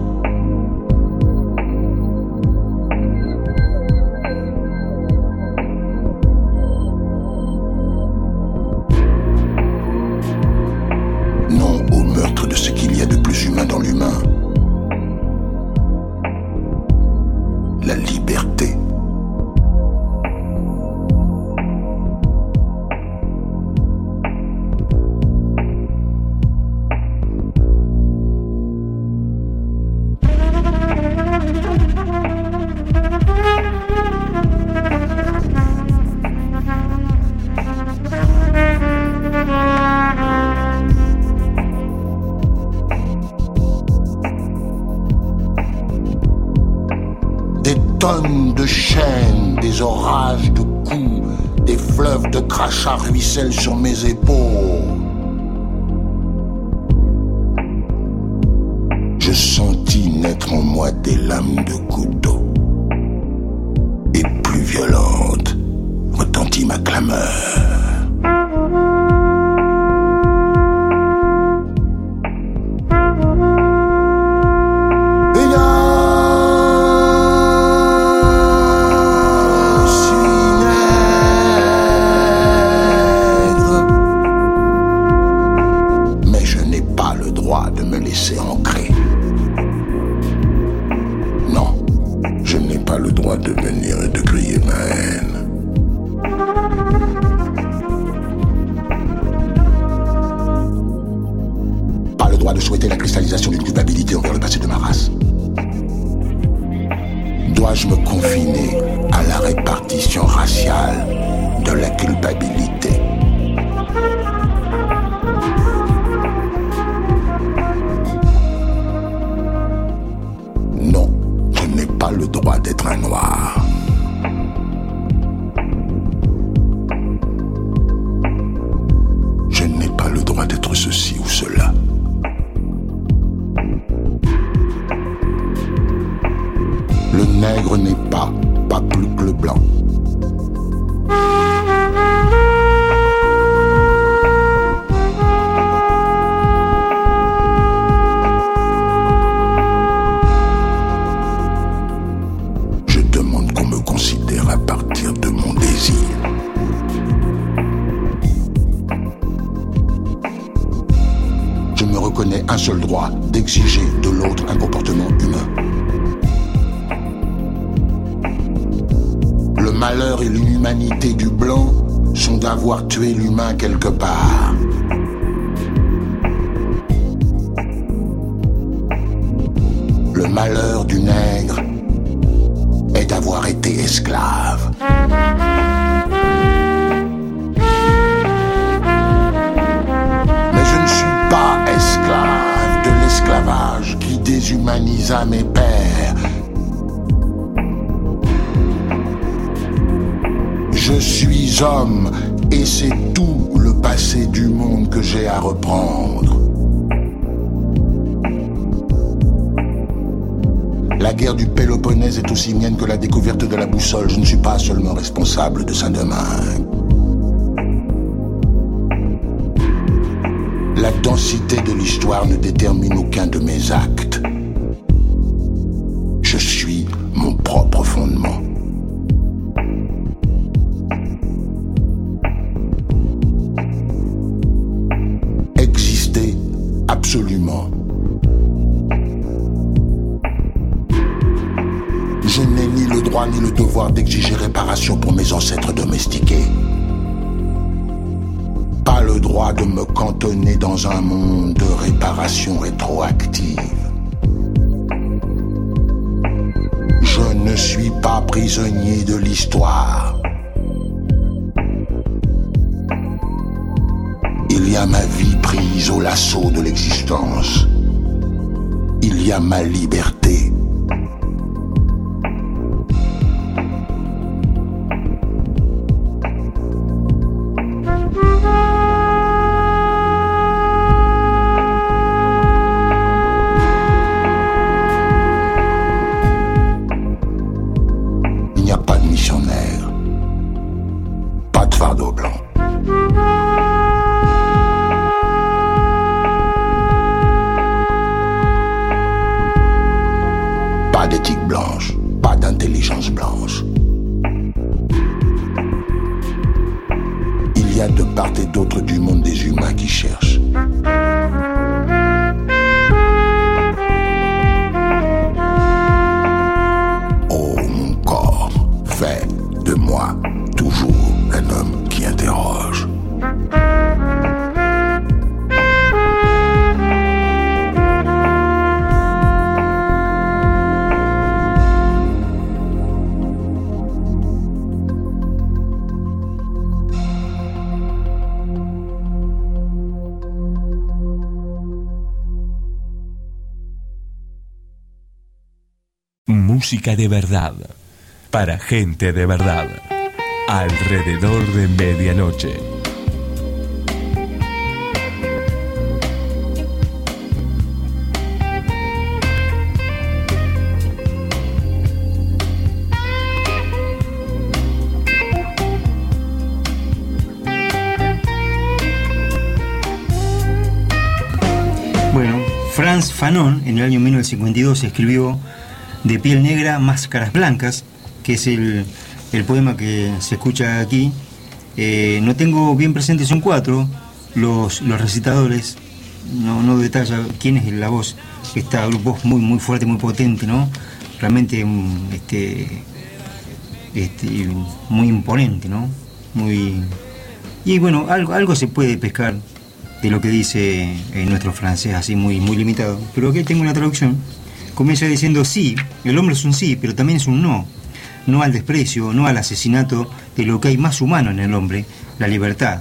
chaînes, des orages de coups, des fleuves de crachats ruissellent sur mes épaules. Je sentis naître en moi des lames de couteau. Et plus violente retentit ma clameur. Laisser ancrer. Non, je n'ai pas le droit de venir et de crier ma haine. Pas le droit de souhaiter la cristallisation d'une culpabilité envers le passé de ma race. Dois-je me confiner à la répartition raciale de la culpabilité? Non, je n'ai pas le droit d'être un noir. Je n'ai pas le droit d'être ceci ou cela. Le nègre n'est pas, pas plus que le blanc. Je demande qu'on me considère à partir de mon désir. Je me reconnais un seul droit d'exiger de l'autre un comportement humain. Le malheur et l'inhumanité du blanc sont d'avoir tué l'humain quelque part. Le malheur du nègre est d'avoir été esclave. Mais je ne suis pas esclave de l'esclavage qui déshumanisa mes pères. Je suis homme et c'est tout le passé du monde que j'ai à reprendre. La guerre du Péloponnèse est aussi mienne que la découverte de la boussole. Je ne suis pas seulement responsable de Saint-Domingue. La densité de l'histoire ne détermine aucun de mes actes. Je suis mon propre fondement. Exister absolument. Je n'ai ni le droit ni le devoir d'exiger réparation pour mes ancêtres domestiqués. Pas le droit de me cantonner dans un monde de réparation rétroactive. Je ne suis pas prisonnier de l'histoire. Il y a ma vie prise au lasso de l'existence. Il y a ma liberté. Il n'y a pas de missionnaire, pas de fardeau blanc. Pas d'éthique blanche, pas d'intelligence blanche. Il y a de part et d'autre du monde des humains qui cherchent. Oh, mon corps fait de moi toujours un homme qui interroge. Música de verdad, para gente de verdad. Alrededor de medianoche. Bueno, Frantz Fanon en el año mil novecientos cincuenta y dos escribió De piel negra, máscaras blancas, que es el, el poema que se escucha aquí. Eh, no tengo bien presentes, son cuatro los, los recitadores, no, no detalla quién es la voz, esta voz muy, muy fuerte, muy potente, ¿no? Realmente um, este, este, muy imponente, ¿no? Muy... Y bueno, algo, algo se puede pescar de lo que dice eh, nuestro francés, así muy, muy limitado. Pero aquí tengo una traducción. Comienza diciendo sí, el hombre es un sí, pero también es un no. No al desprecio, no al asesinato de lo que hay más humano en el hombre, la libertad.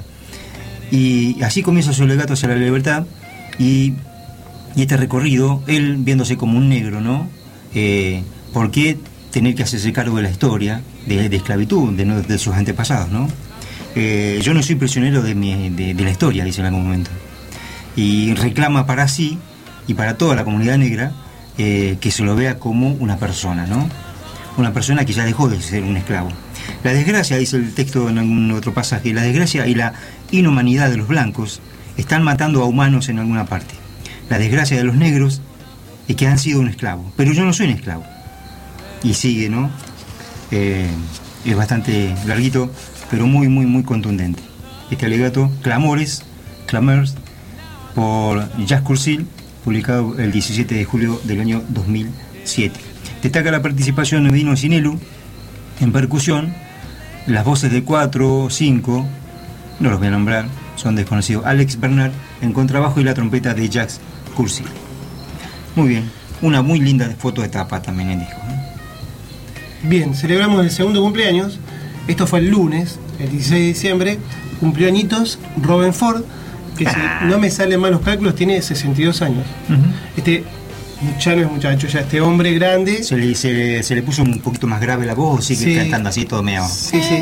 Y así comienza su legato hacia la libertad y, y este recorrido, él viéndose como un negro, ¿no? Eh, ¿Por qué tener que hacerse cargo de la historia, de, de esclavitud, de, de sus antepasados, ¿no? Eh, yo no soy prisionero de, mi, de, de la historia, dice en algún momento. Y reclama para sí y para toda la comunidad negra eh, que se lo vea como una persona, ¿no? Una persona que ya dejó de ser un esclavo. La desgracia, dice el texto en algún otro pasaje, la desgracia y la inhumanidad de los blancos están matando a humanos en alguna parte. La desgracia de los negros es que han sido un esclavo, pero yo no soy un esclavo. Y sigue, ¿no? Eh, es bastante larguito, pero muy, muy, muy contundente. Este alegato, Clamores, Clameurs, por Jacques Courcil, publicado el diecisiete de julio del año dos mil siete. Destaca la participación de Dino Sinelu en percusión, las voces de cuatro, cinco, no los voy a nombrar, son desconocidos, Alex Bernard en contrabajo y la trompeta de Jacques Courcil. Muy bien, una muy linda foto de tapa también en disco, ¿eh? Bien, celebramos el segundo cumpleaños. Esto fue el lunes, el dieciséis de diciembre. Cumplió añitos Robben Ford, que si no me salen mal los cálculos, tiene sesenta y dos años. Uh-huh. Este ya no es muchacho, ya este hombre grande. ¿Se le, se, se le puso un poquito más grave la voz o sigue sí, cantando así todo medio? Sí, sí.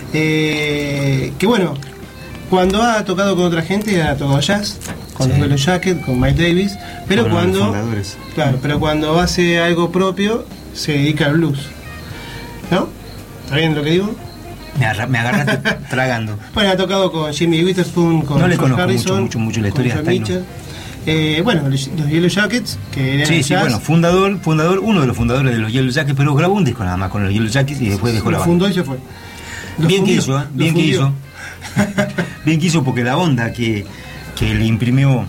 Eh, que bueno, cuando ha tocado con otra gente, ha tocado jazz, con sí. los Yellow Jackets, con Miles Davis, pero bueno, cuando. Claro, pero cuando hace algo propio, se dedica al blues. ¿No? ¿Está bien lo que digo? Me, agarra, me agarraste tragando. Bueno, ha tocado con Jimmy Witherspoon, con no le George conozco Harrison, mucho, mucho, mucho la historia hasta ahí, ¿no? eh, Bueno, los, los Yellow Jackets, que eran sí, sí, jazz. Bueno, fundador, fundador, uno de los fundadores de los Yellow Jackets, pero grabó un disco nada más con los Yellow Jackets y después dejó la banda. Fundó y se fue. Lo bien fundió, que hizo, ¿eh? Bien que hizo. Bien que hizo porque la onda que, que le imprimió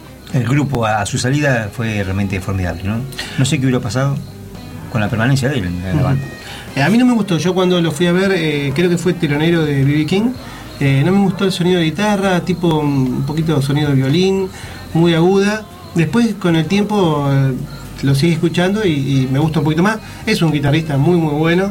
el grupo a su salida fue realmente formidable, ¿no? No sé qué hubiera pasado con la permanencia de él en la uh-huh. banda. A mí no me gustó, yo cuando lo fui a ver, eh, creo que fue telonero de B B King, eh, no me gustó el sonido de guitarra, tipo un poquito de sonido de violín, muy aguda. Después con el tiempo eh, lo sigue escuchando y, y me gusta un poquito más. Es un guitarrista muy muy bueno,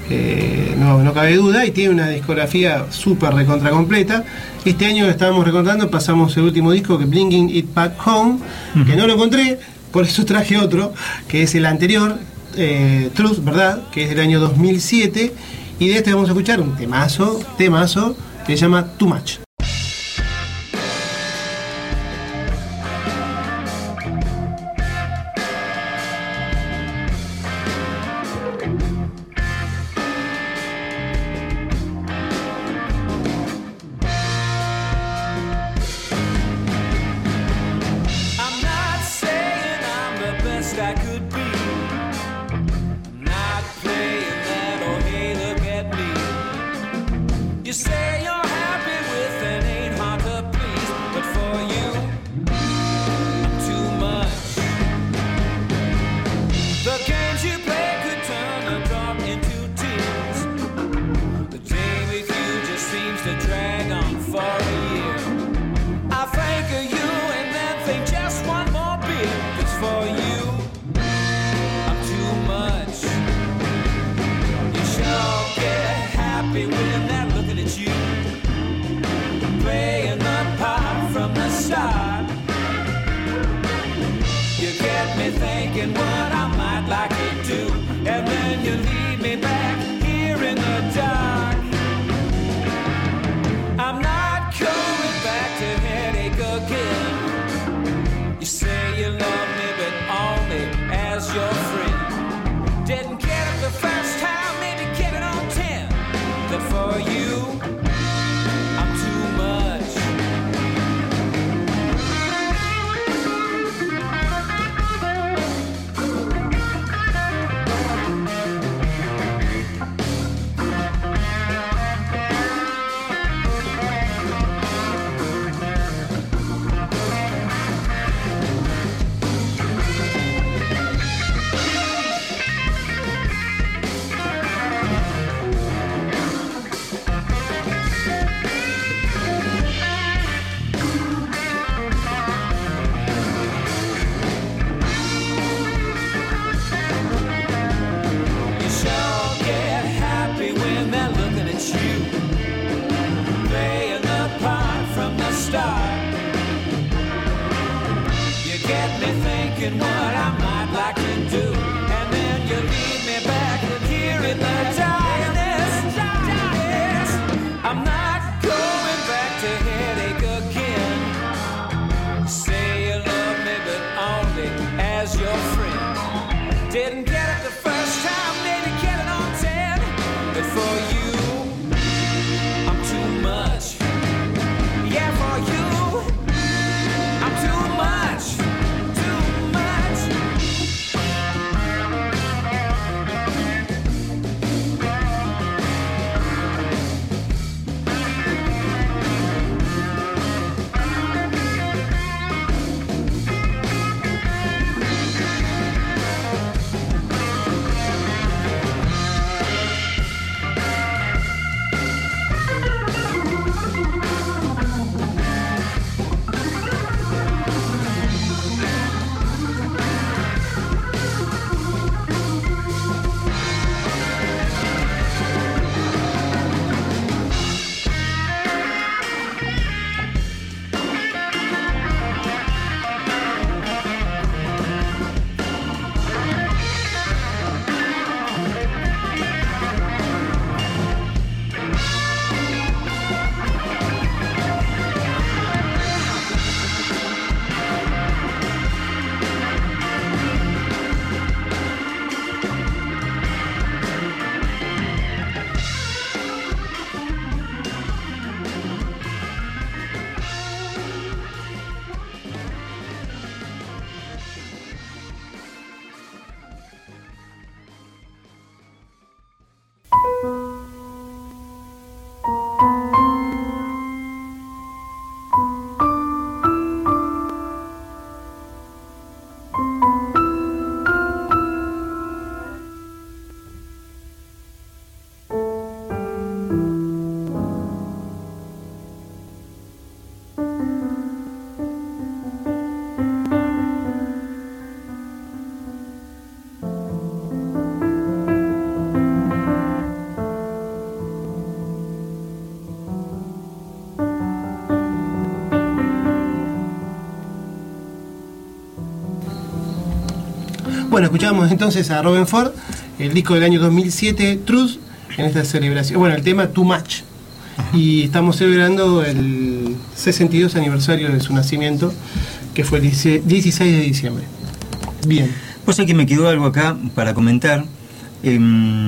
eh, no, no cabe duda, y tiene una discografía súper recontra completa. Este año lo estábamos recordando, pasamos el último disco, que Bringing It Back Home, uh-huh. que no lo encontré, por eso traje otro, que es el anterior, Eh, Truth, ¿verdad? Que es del año dos mil siete, y de este vamos a escuchar un temazo, temazo que se llama Too Much. Thinking what I might like to do, and then you lead me back thinking what I might like to do, and then you lead me back here in the darkness. Darkness. I'm not going back to headache again. Say you love me, but only as your friend. Didn't get it the first time, maybe get it on ten, but for you, I'm too much. Yeah, for you, I'm too much. Too much. Bueno, escuchamos entonces a Robben Ford, el disco del año dos mil siete, Truth, en esta celebración. Bueno, el tema Too Much. Ajá. Y estamos celebrando el sesenta y dos aniversario de su nacimiento, que fue el dieciséis de diciembre. Bien. Pues aquí me quedó algo acá para comentar. Eh,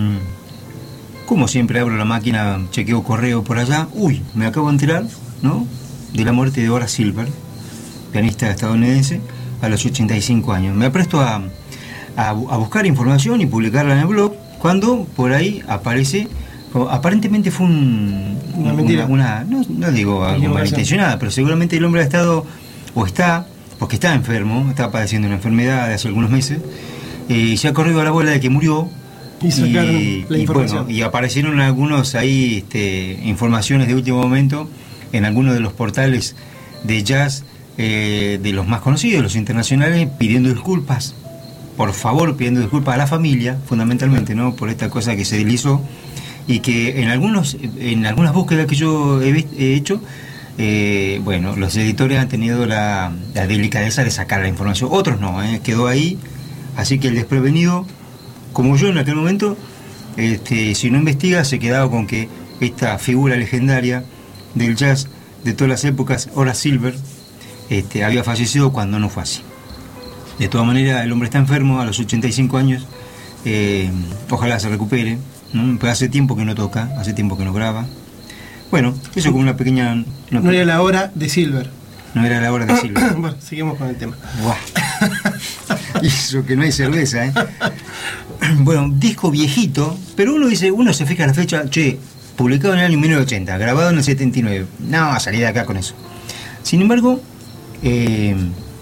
como siempre abro la máquina, chequeo correo por allá. Uy, me acabo de enterar, ¿no?, de la muerte de Horace Silver, pianista estadounidense, a los ochenta y cinco años. Me apresto a, a, a buscar información y publicarla en el blog, cuando por ahí aparece, aparentemente fue un, una mentira, una, una, no, no digo algo malintencionada, pero seguramente el hombre ha estado, o está, porque está enfermo, está padeciendo una enfermedad de hace algunos meses, eh, se ha corrido la bola de que murió. Y sacaron y, la información. Y, bueno, y aparecieron algunos ahí este, informaciones de último momento en algunos de los portales de jazz, eh, de los más conocidos, los internacionales, pidiendo disculpas, por favor, pidiendo disculpas a la familia, fundamentalmente, ¿no?, por esta cosa que se deslizó, y que en algunos en algunas búsquedas que yo he, he hecho, eh, bueno, los editores han tenido la, la delicadeza de sacar la información, otros no, eh, quedó ahí, así que el desprevenido, como yo en aquel momento, este, si no investiga, se quedaba con que esta figura legendaria del jazz de todas las épocas, Horace Silver, este, había fallecido, cuando no fue así. De todas maneras, el hombre está enfermo a los ochenta y cinco años, eh, ojalá se recupere, ¿no? Pero hace tiempo que no toca, hace tiempo que no graba. Bueno, eso como una pequeña... Una no era la hora de Silver. No era la hora de Silver. Bueno, seguimos con el tema. Buah. Y eso que no hay cerveza, ¿eh? Bueno, disco viejito, pero uno dice, uno se fija la fecha, che, publicado en el año mil novecientos ochenta, grabado en el setenta y nueve. No, salí de acá con eso. Sin embargo, eh,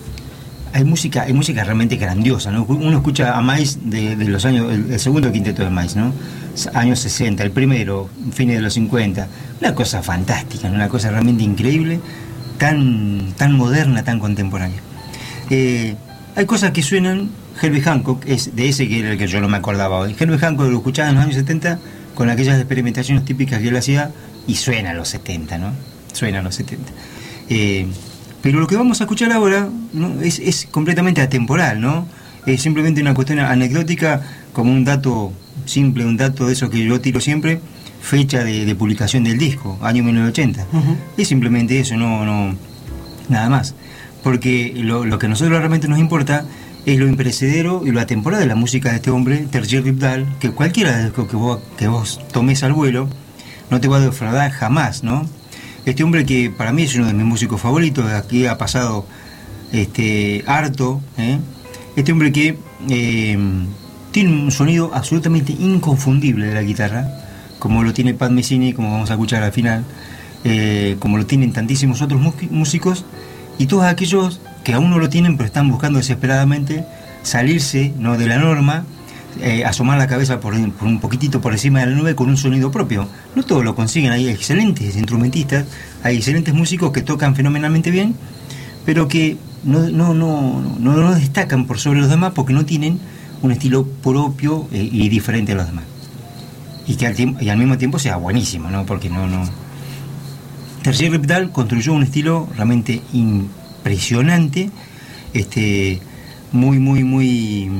hay música, hay música realmente grandiosa, ¿no? Uno escucha a Miles de, de los años, el, el segundo quinteto de Miles, ¿no? Años sesenta, el primero, fines de los cincuenta. Una cosa fantástica, ¿no? Una cosa realmente increíble, tan, tan moderna, tan contemporánea. Eh, hay cosas que suenan. Herbie Hancock, es de ese que era el que yo no me acordaba hoy. Herbie Hancock lo escuchaba en los años setenta con aquellas experimentaciones típicas que él hacía, y suena a los setenta, ¿no? Suena a los setenta. Eh, Pero lo que vamos a escuchar ahora, ¿no? es, es completamente atemporal, ¿no? Es simplemente una cuestión anecdótica, como un dato simple, un dato de eso que yo tiro siempre, fecha de, de publicación del disco, año mil novecientos ochenta. Uh-huh. Es simplemente eso, no, no, nada más. Porque lo, lo que a nosotros realmente nos importa es lo imperecedero y lo atemporal de la música de este hombre, Terje Ripdal, que cualquiera de los que vos, que vos tomes al vuelo no te va a defraudar jamás, ¿no? Este hombre que para mí es uno de mis músicos favoritos, aquí ha pasado este, harto, ¿eh? Este hombre que eh, tiene un sonido absolutamente inconfundible de la guitarra, como lo tiene Pat Metheny, como vamos a escuchar al final, eh, como lo tienen tantísimos otros músicos, y todos aquellos que aún no lo tienen pero están buscando desesperadamente salirse, ¿no?, de la norma, eh, asomar la cabeza por, por un poquitito por encima de la nube con un sonido propio. No todos lo consiguen, hay excelentes instrumentistas, hay excelentes músicos que tocan fenomenalmente bien, pero que no, no, no, no, no destacan por sobre los demás porque no tienen un estilo propio eh, y diferente a los demás. Y que al, tiempo, y al mismo tiempo sea buenísimo, ¿no? Porque no, no. Terje Ripdal construyó un estilo realmente impresionante, este, muy, muy, muy,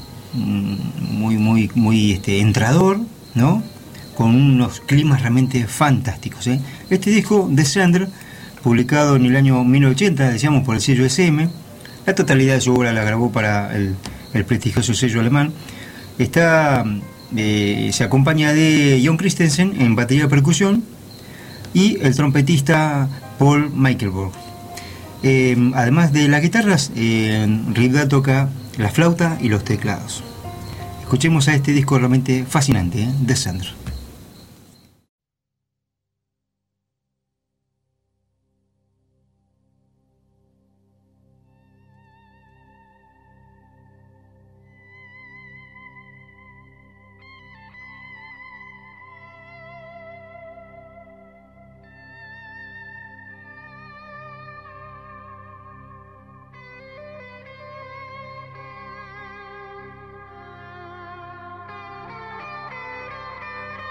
muy, muy, muy este, entrador, ¿no? Con unos climas realmente fantásticos, ¿eh? Este disco, Descender, publicado en el año mil novecientos ochenta, decíamos, por el sello S M, la totalidad de su obra la grabó para el, el prestigioso sello alemán. Está, eh, se acompaña de Jon Christensen en batería y percusión y el trompetista Paul Michaelborg. Eh, además de las guitarras, eh, Ripdal toca la flauta y los teclados. Escuchemos a este disco realmente fascinante, ¿eh? Descender. Thank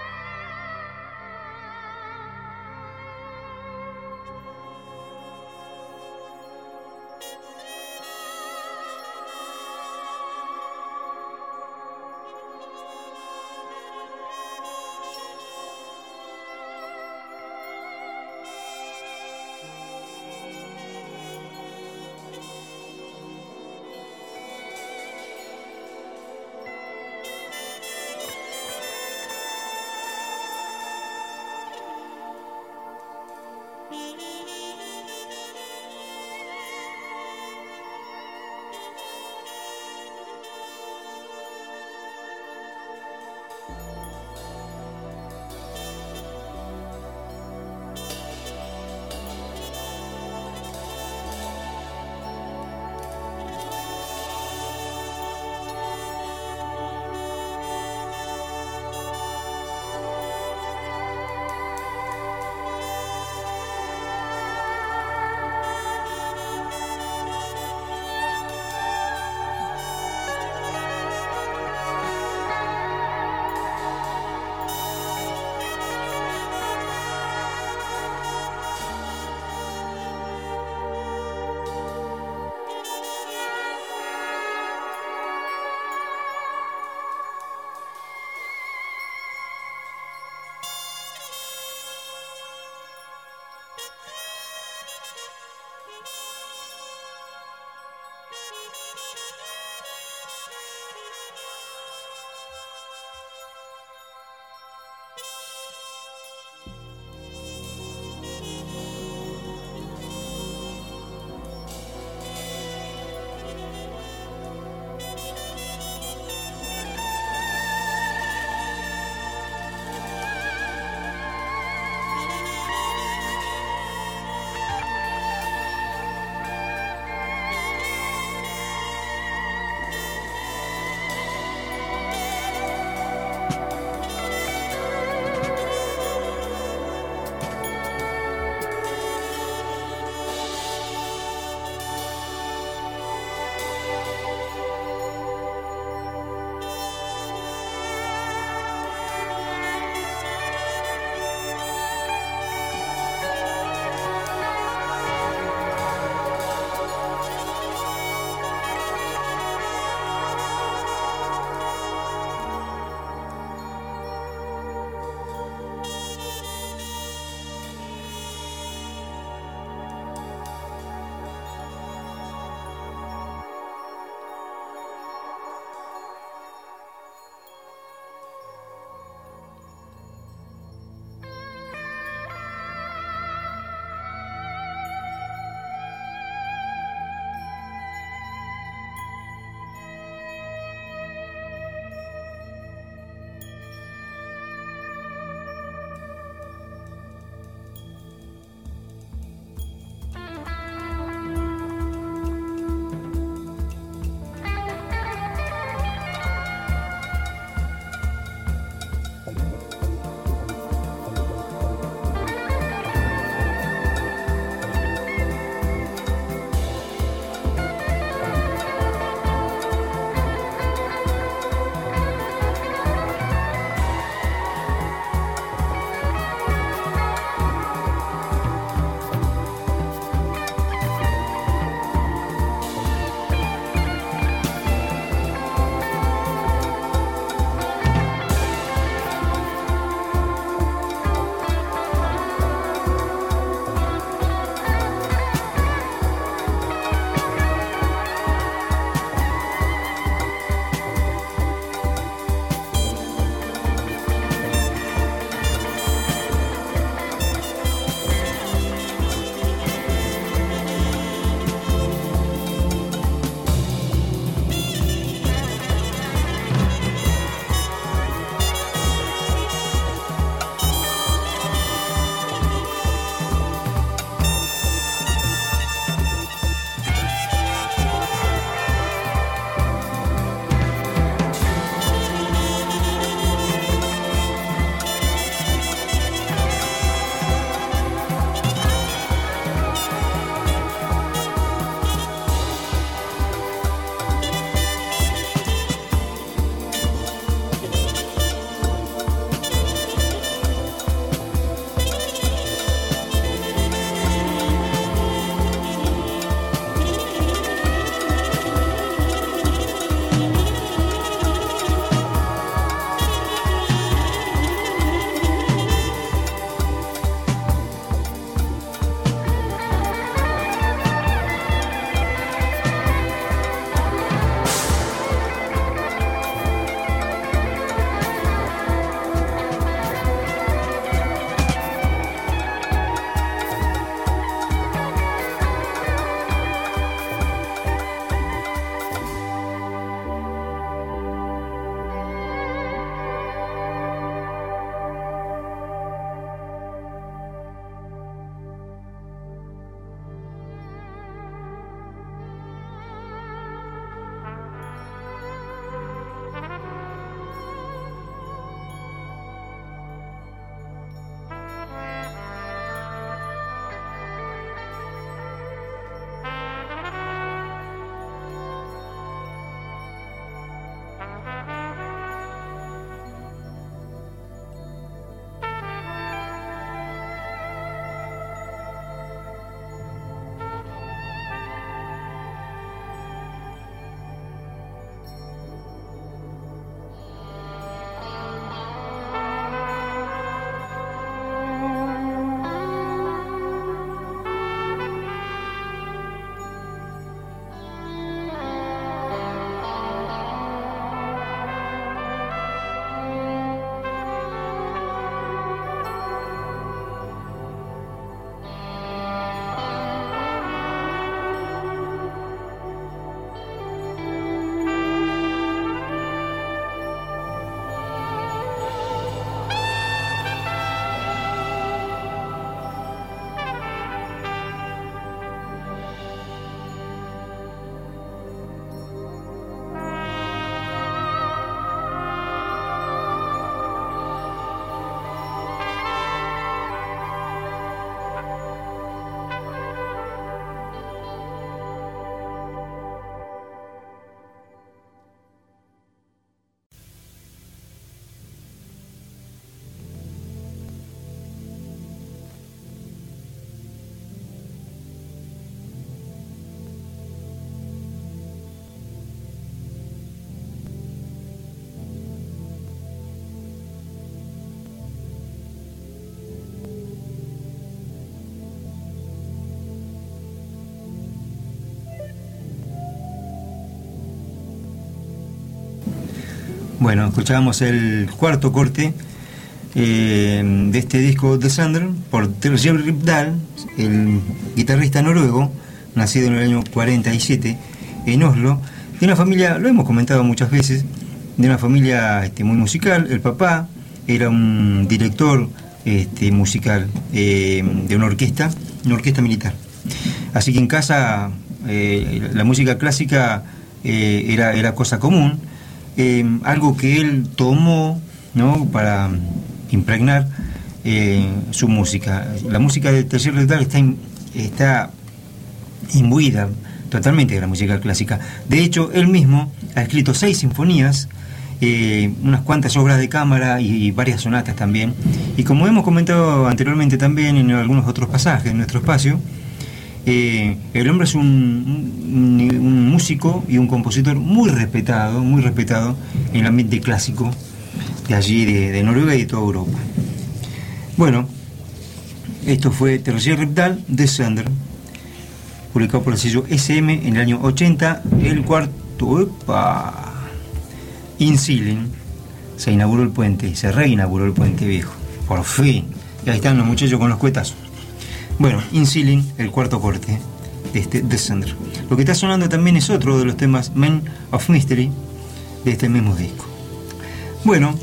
Bueno, escuchábamos el cuarto corte eh, de este disco Descender por Terje Rypdal, el guitarrista noruego, nacido en el año cuarenta y siete en Oslo, de una familia, lo hemos comentado muchas veces, de una familia este, muy musical. El papá era un director este, musical eh, de una orquesta, una orquesta militar. Así que en casa eh, la música clásica eh, era, era cosa común. Eh, algo que él tomó, ¿no?, para impregnar eh, su música. La música de Terje Rypdal está, in, está imbuida totalmente de la música clásica. De hecho, él mismo ha escrito seis sinfonías, eh, unas cuantas obras de cámara y, y varias sonatas también. Y como hemos comentado anteriormente también en algunos otros pasajes de nuestro espacio, Eh, el hombre es un, un, un músico y un compositor muy respetado, muy respetado en el ambiente clásico de allí, de, de Noruega y de toda Europa. Bueno, esto fue Terje Rypdal, Descender, publicado por el sello S M en el año ochenta. El cuarto, ¡opa! Inzilen, se inauguró el puente, se reinauguró el puente viejo, por fin. Y ahí están los muchachos con los cuetazos. Bueno, Inzilen, el cuarto corte de este Descender. Lo que está sonando también es otro de los temas Men of Mystery de este mismo disco. Bueno,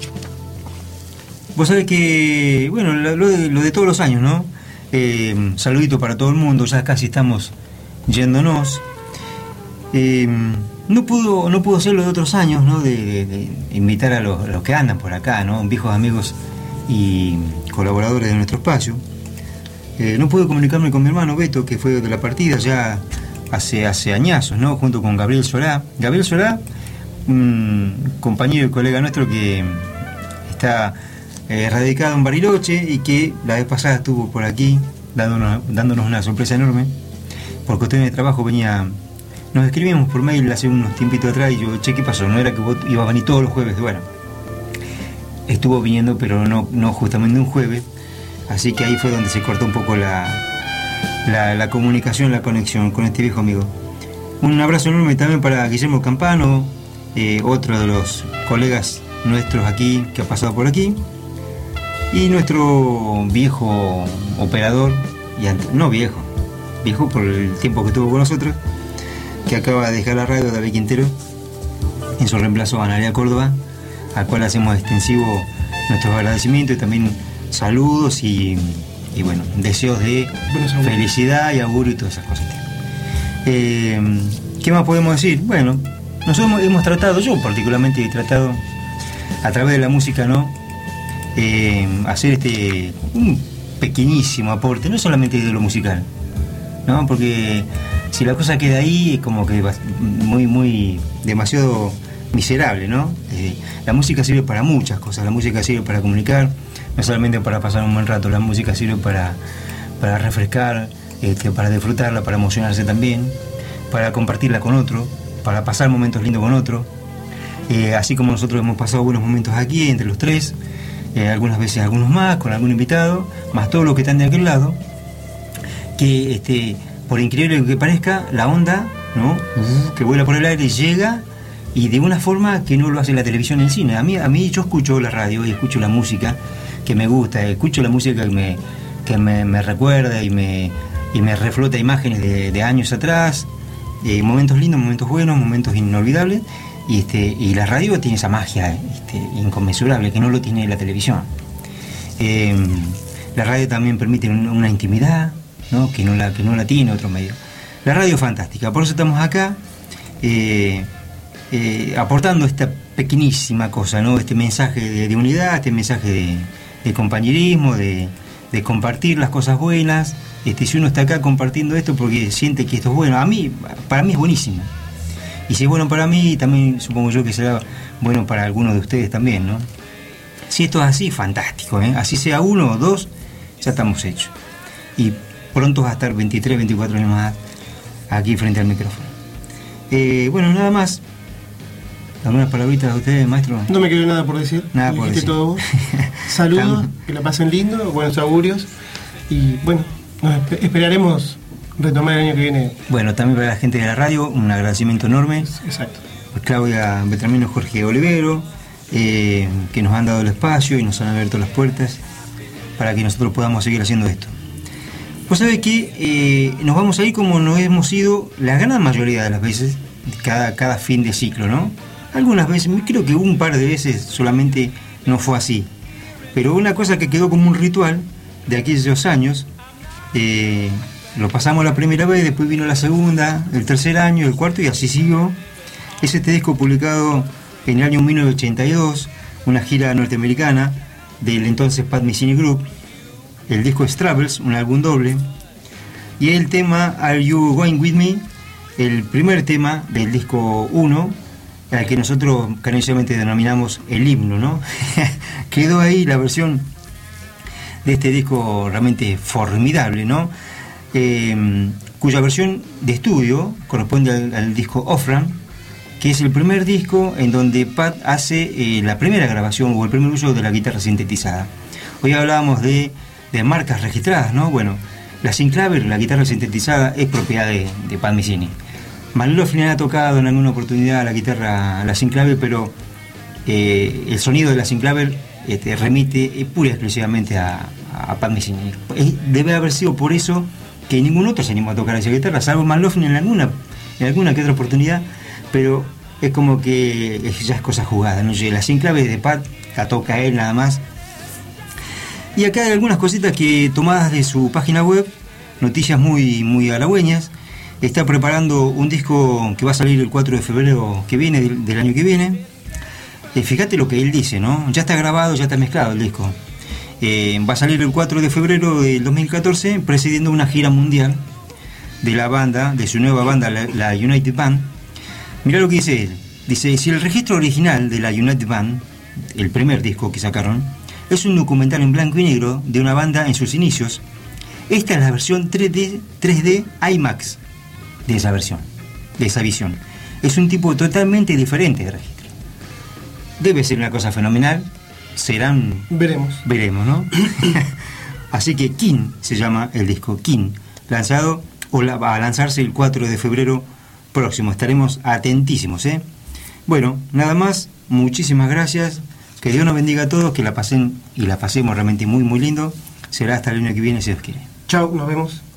vos sabés que, bueno, lo de, lo de todos los años, ¿no? Eh, saludito para todo el mundo, ya casi estamos yéndonos. Eh, no pudo no pudo ser lo de otros años, ¿no? De, de, de invitar a los, a los que andan por acá, ¿no? Viejos amigos y colaboradores de nuestro espacio. Eh, no pude comunicarme con mi hermano Beto, que fue de la partida ya hace, hace añazos, ¿no? Junto con Gabriel Solá. Gabriel Solá, un compañero y colega nuestro que está eh, radicado en Bariloche y que la vez pasada estuvo por aquí dándonos, dándonos una sorpresa enorme. Por cuestiones de trabajo venía... Nos escribimos por mail hace unos tiempitos atrás y yo, che, ¿qué pasó? No era que vos ibas a venir todos los jueves. Bueno, estuvo viniendo, pero no, no justamente un jueves. Así que ahí fue donde se cortó un poco la, la, la comunicación, la conexión con este viejo amigo. Un abrazo enorme también para Guillermo Campano, eh, otro de los colegas nuestros aquí que ha pasado por aquí, y nuestro viejo operador, y ante, no viejo, viejo por el tiempo que estuvo con nosotros, que acaba de dejar la radio, David Quintero, en su reemplazo a Analia Córdoba, al cual hacemos extensivo nuestros agradecimientos y también saludos y, y bueno, deseos de felicidad y augurio y todas esas cosas. Eh, ¿Qué más podemos decir? Bueno, nosotros hemos, hemos tratado, yo particularmente he tratado a través de la música, ¿no? Eh, hacer este un pequeñísimo aporte, no solamente de lo musical, ¿no? Porque si la cosa queda ahí es como que muy, muy demasiado miserable, ¿no? Eh, la música sirve para muchas cosas, la música sirve para comunicar, no solamente para pasar un buen rato, la música sirve para, para refrescar, este, para disfrutarla, para emocionarse también, para compartirla con otro, para pasar momentos lindos con otro, eh, así como nosotros hemos pasado buenos momentos aquí entre los tres, eh, algunas veces algunos más, con algún invitado, más todos los que están de aquel lado, que este, por increíble que parezca, la onda, ¿no?, que vuela por el aire llega, y de una forma que no lo hace la televisión en el cine. A mí, a mí yo escucho la radio y escucho la música que me gusta, escucho la música que me, que me, me recuerda y me, y me reflota imágenes de, de años atrás, eh, momentos lindos, momentos buenos, momentos inolvidables, y, este, y la radio tiene esa magia este, inconmensurable que no lo tiene la televisión. Eh, la radio también permite una intimidad, ¿no?, que, no la, que no la tiene otro medio. La radio es fantástica, por eso estamos acá, eh, eh, aportando esta pequeñísima cosa, ¿no?, este mensaje de, de unidad, este mensaje de, de compañerismo, de, de compartir las cosas buenas. Este, si uno está acá compartiendo esto porque siente que esto es bueno, a mí, para mí es buenísimo. Y si es bueno para mí, también supongo yo que será bueno para algunos de ustedes también, ¿no? Si esto es así, fantástico, ¿eh? Así sea uno o dos, ya estamos hechos. Y pronto va a estar veintitrés, veinticuatro años más aquí frente al micrófono. Eh, bueno, nada más. ¿Algunas palabritas de ustedes, maestro? No me quedó nada por decir. Nada por decir. Todo vos. Saludos, que la pasen lindo, buenos augurios. Y bueno, nos esp- esperaremos retomar el año que viene. Bueno, también para la gente de la radio, un agradecimiento enorme. Exacto. Pues Claudia Betramino, Jorge Olivero, eh, que nos han dado el espacio y nos han abierto las puertas para que nosotros podamos seguir haciendo esto. Pues sabes que eh, nos vamos a ir como nos hemos ido la gran mayoría de las veces, cada, cada fin de ciclo, ¿no? Algunas veces, creo que un par de veces solamente no fue así. Pero una cosa que quedó como un ritual de aquellos años, eh, lo pasamos la primera vez, después vino la segunda, el tercer año, el cuarto y así siguió. Es este disco publicado en el año mil novecientos ochenta y dos, una gira norteamericana del entonces Pat Metheny Group. El disco es Travels, un álbum doble, y el tema Are You Going With Me, el primer tema del disco uno, al que nosotros cariñosamente denominamos el himno, ¿no? Quedó ahí la versión de este disco realmente formidable, ¿no? Eh, cuya versión de estudio corresponde al, al disco Offram, que es el primer disco en donde Pat hace eh, la primera grabación o el primer uso de la guitarra sintetizada. Hoy hablábamos de de marcas registradas, ¿no? Bueno, la Synclavier, la guitarra sintetizada, es propiedad de, de Pat Metheny. Malofin ha tocado en alguna oportunidad la guitarra, la Synclavier, pero eh, el sonido de la Synclavier este, remite eh, pura y exclusivamente a, a Pat Metheny. Eh, debe haber sido por eso que ningún otro se animó a tocar esa guitarra, salvo Malofin en alguna, en alguna que otra oportunidad, pero es como que ya es cosa jugada, ¿no? La Synclavier de Pat la toca él nada más. Y acá hay algunas cositas que tomadas de su página web, noticias muy, muy halagüeñas. Está preparando un disco que va a salir el cuatro de febrero que viene, del, del año que viene. Eh, fíjate lo que él dice, ¿no? Ya está grabado, ya está mezclado el disco. Eh, va a salir el cuatro de febrero del dos mil catorce, presidiendo una gira mundial de la banda, de su nueva banda, la, la United Band. Mirá lo que dice él. Dice, si el registro original de la United Band, el primer disco que sacaron, es un documental en blanco y negro de una banda en sus inicios, esta es la versión tres D, tres D IMAX de esa versión, de esa visión. Es un tipo totalmente diferente de registro. Debe ser una cosa fenomenal. Serán... Veremos. Veremos, ¿no? Así que King se llama el disco, King, lanzado o la, va a lanzarse el cuatro de febrero próximo. Estaremos atentísimos, ¿eh? Bueno, nada más. Muchísimas gracias. Que Dios nos bendiga a todos, que la pasen y la pasemos realmente muy, muy lindo. Será hasta el año que viene, si Dios quiere. Chao, nos vemos.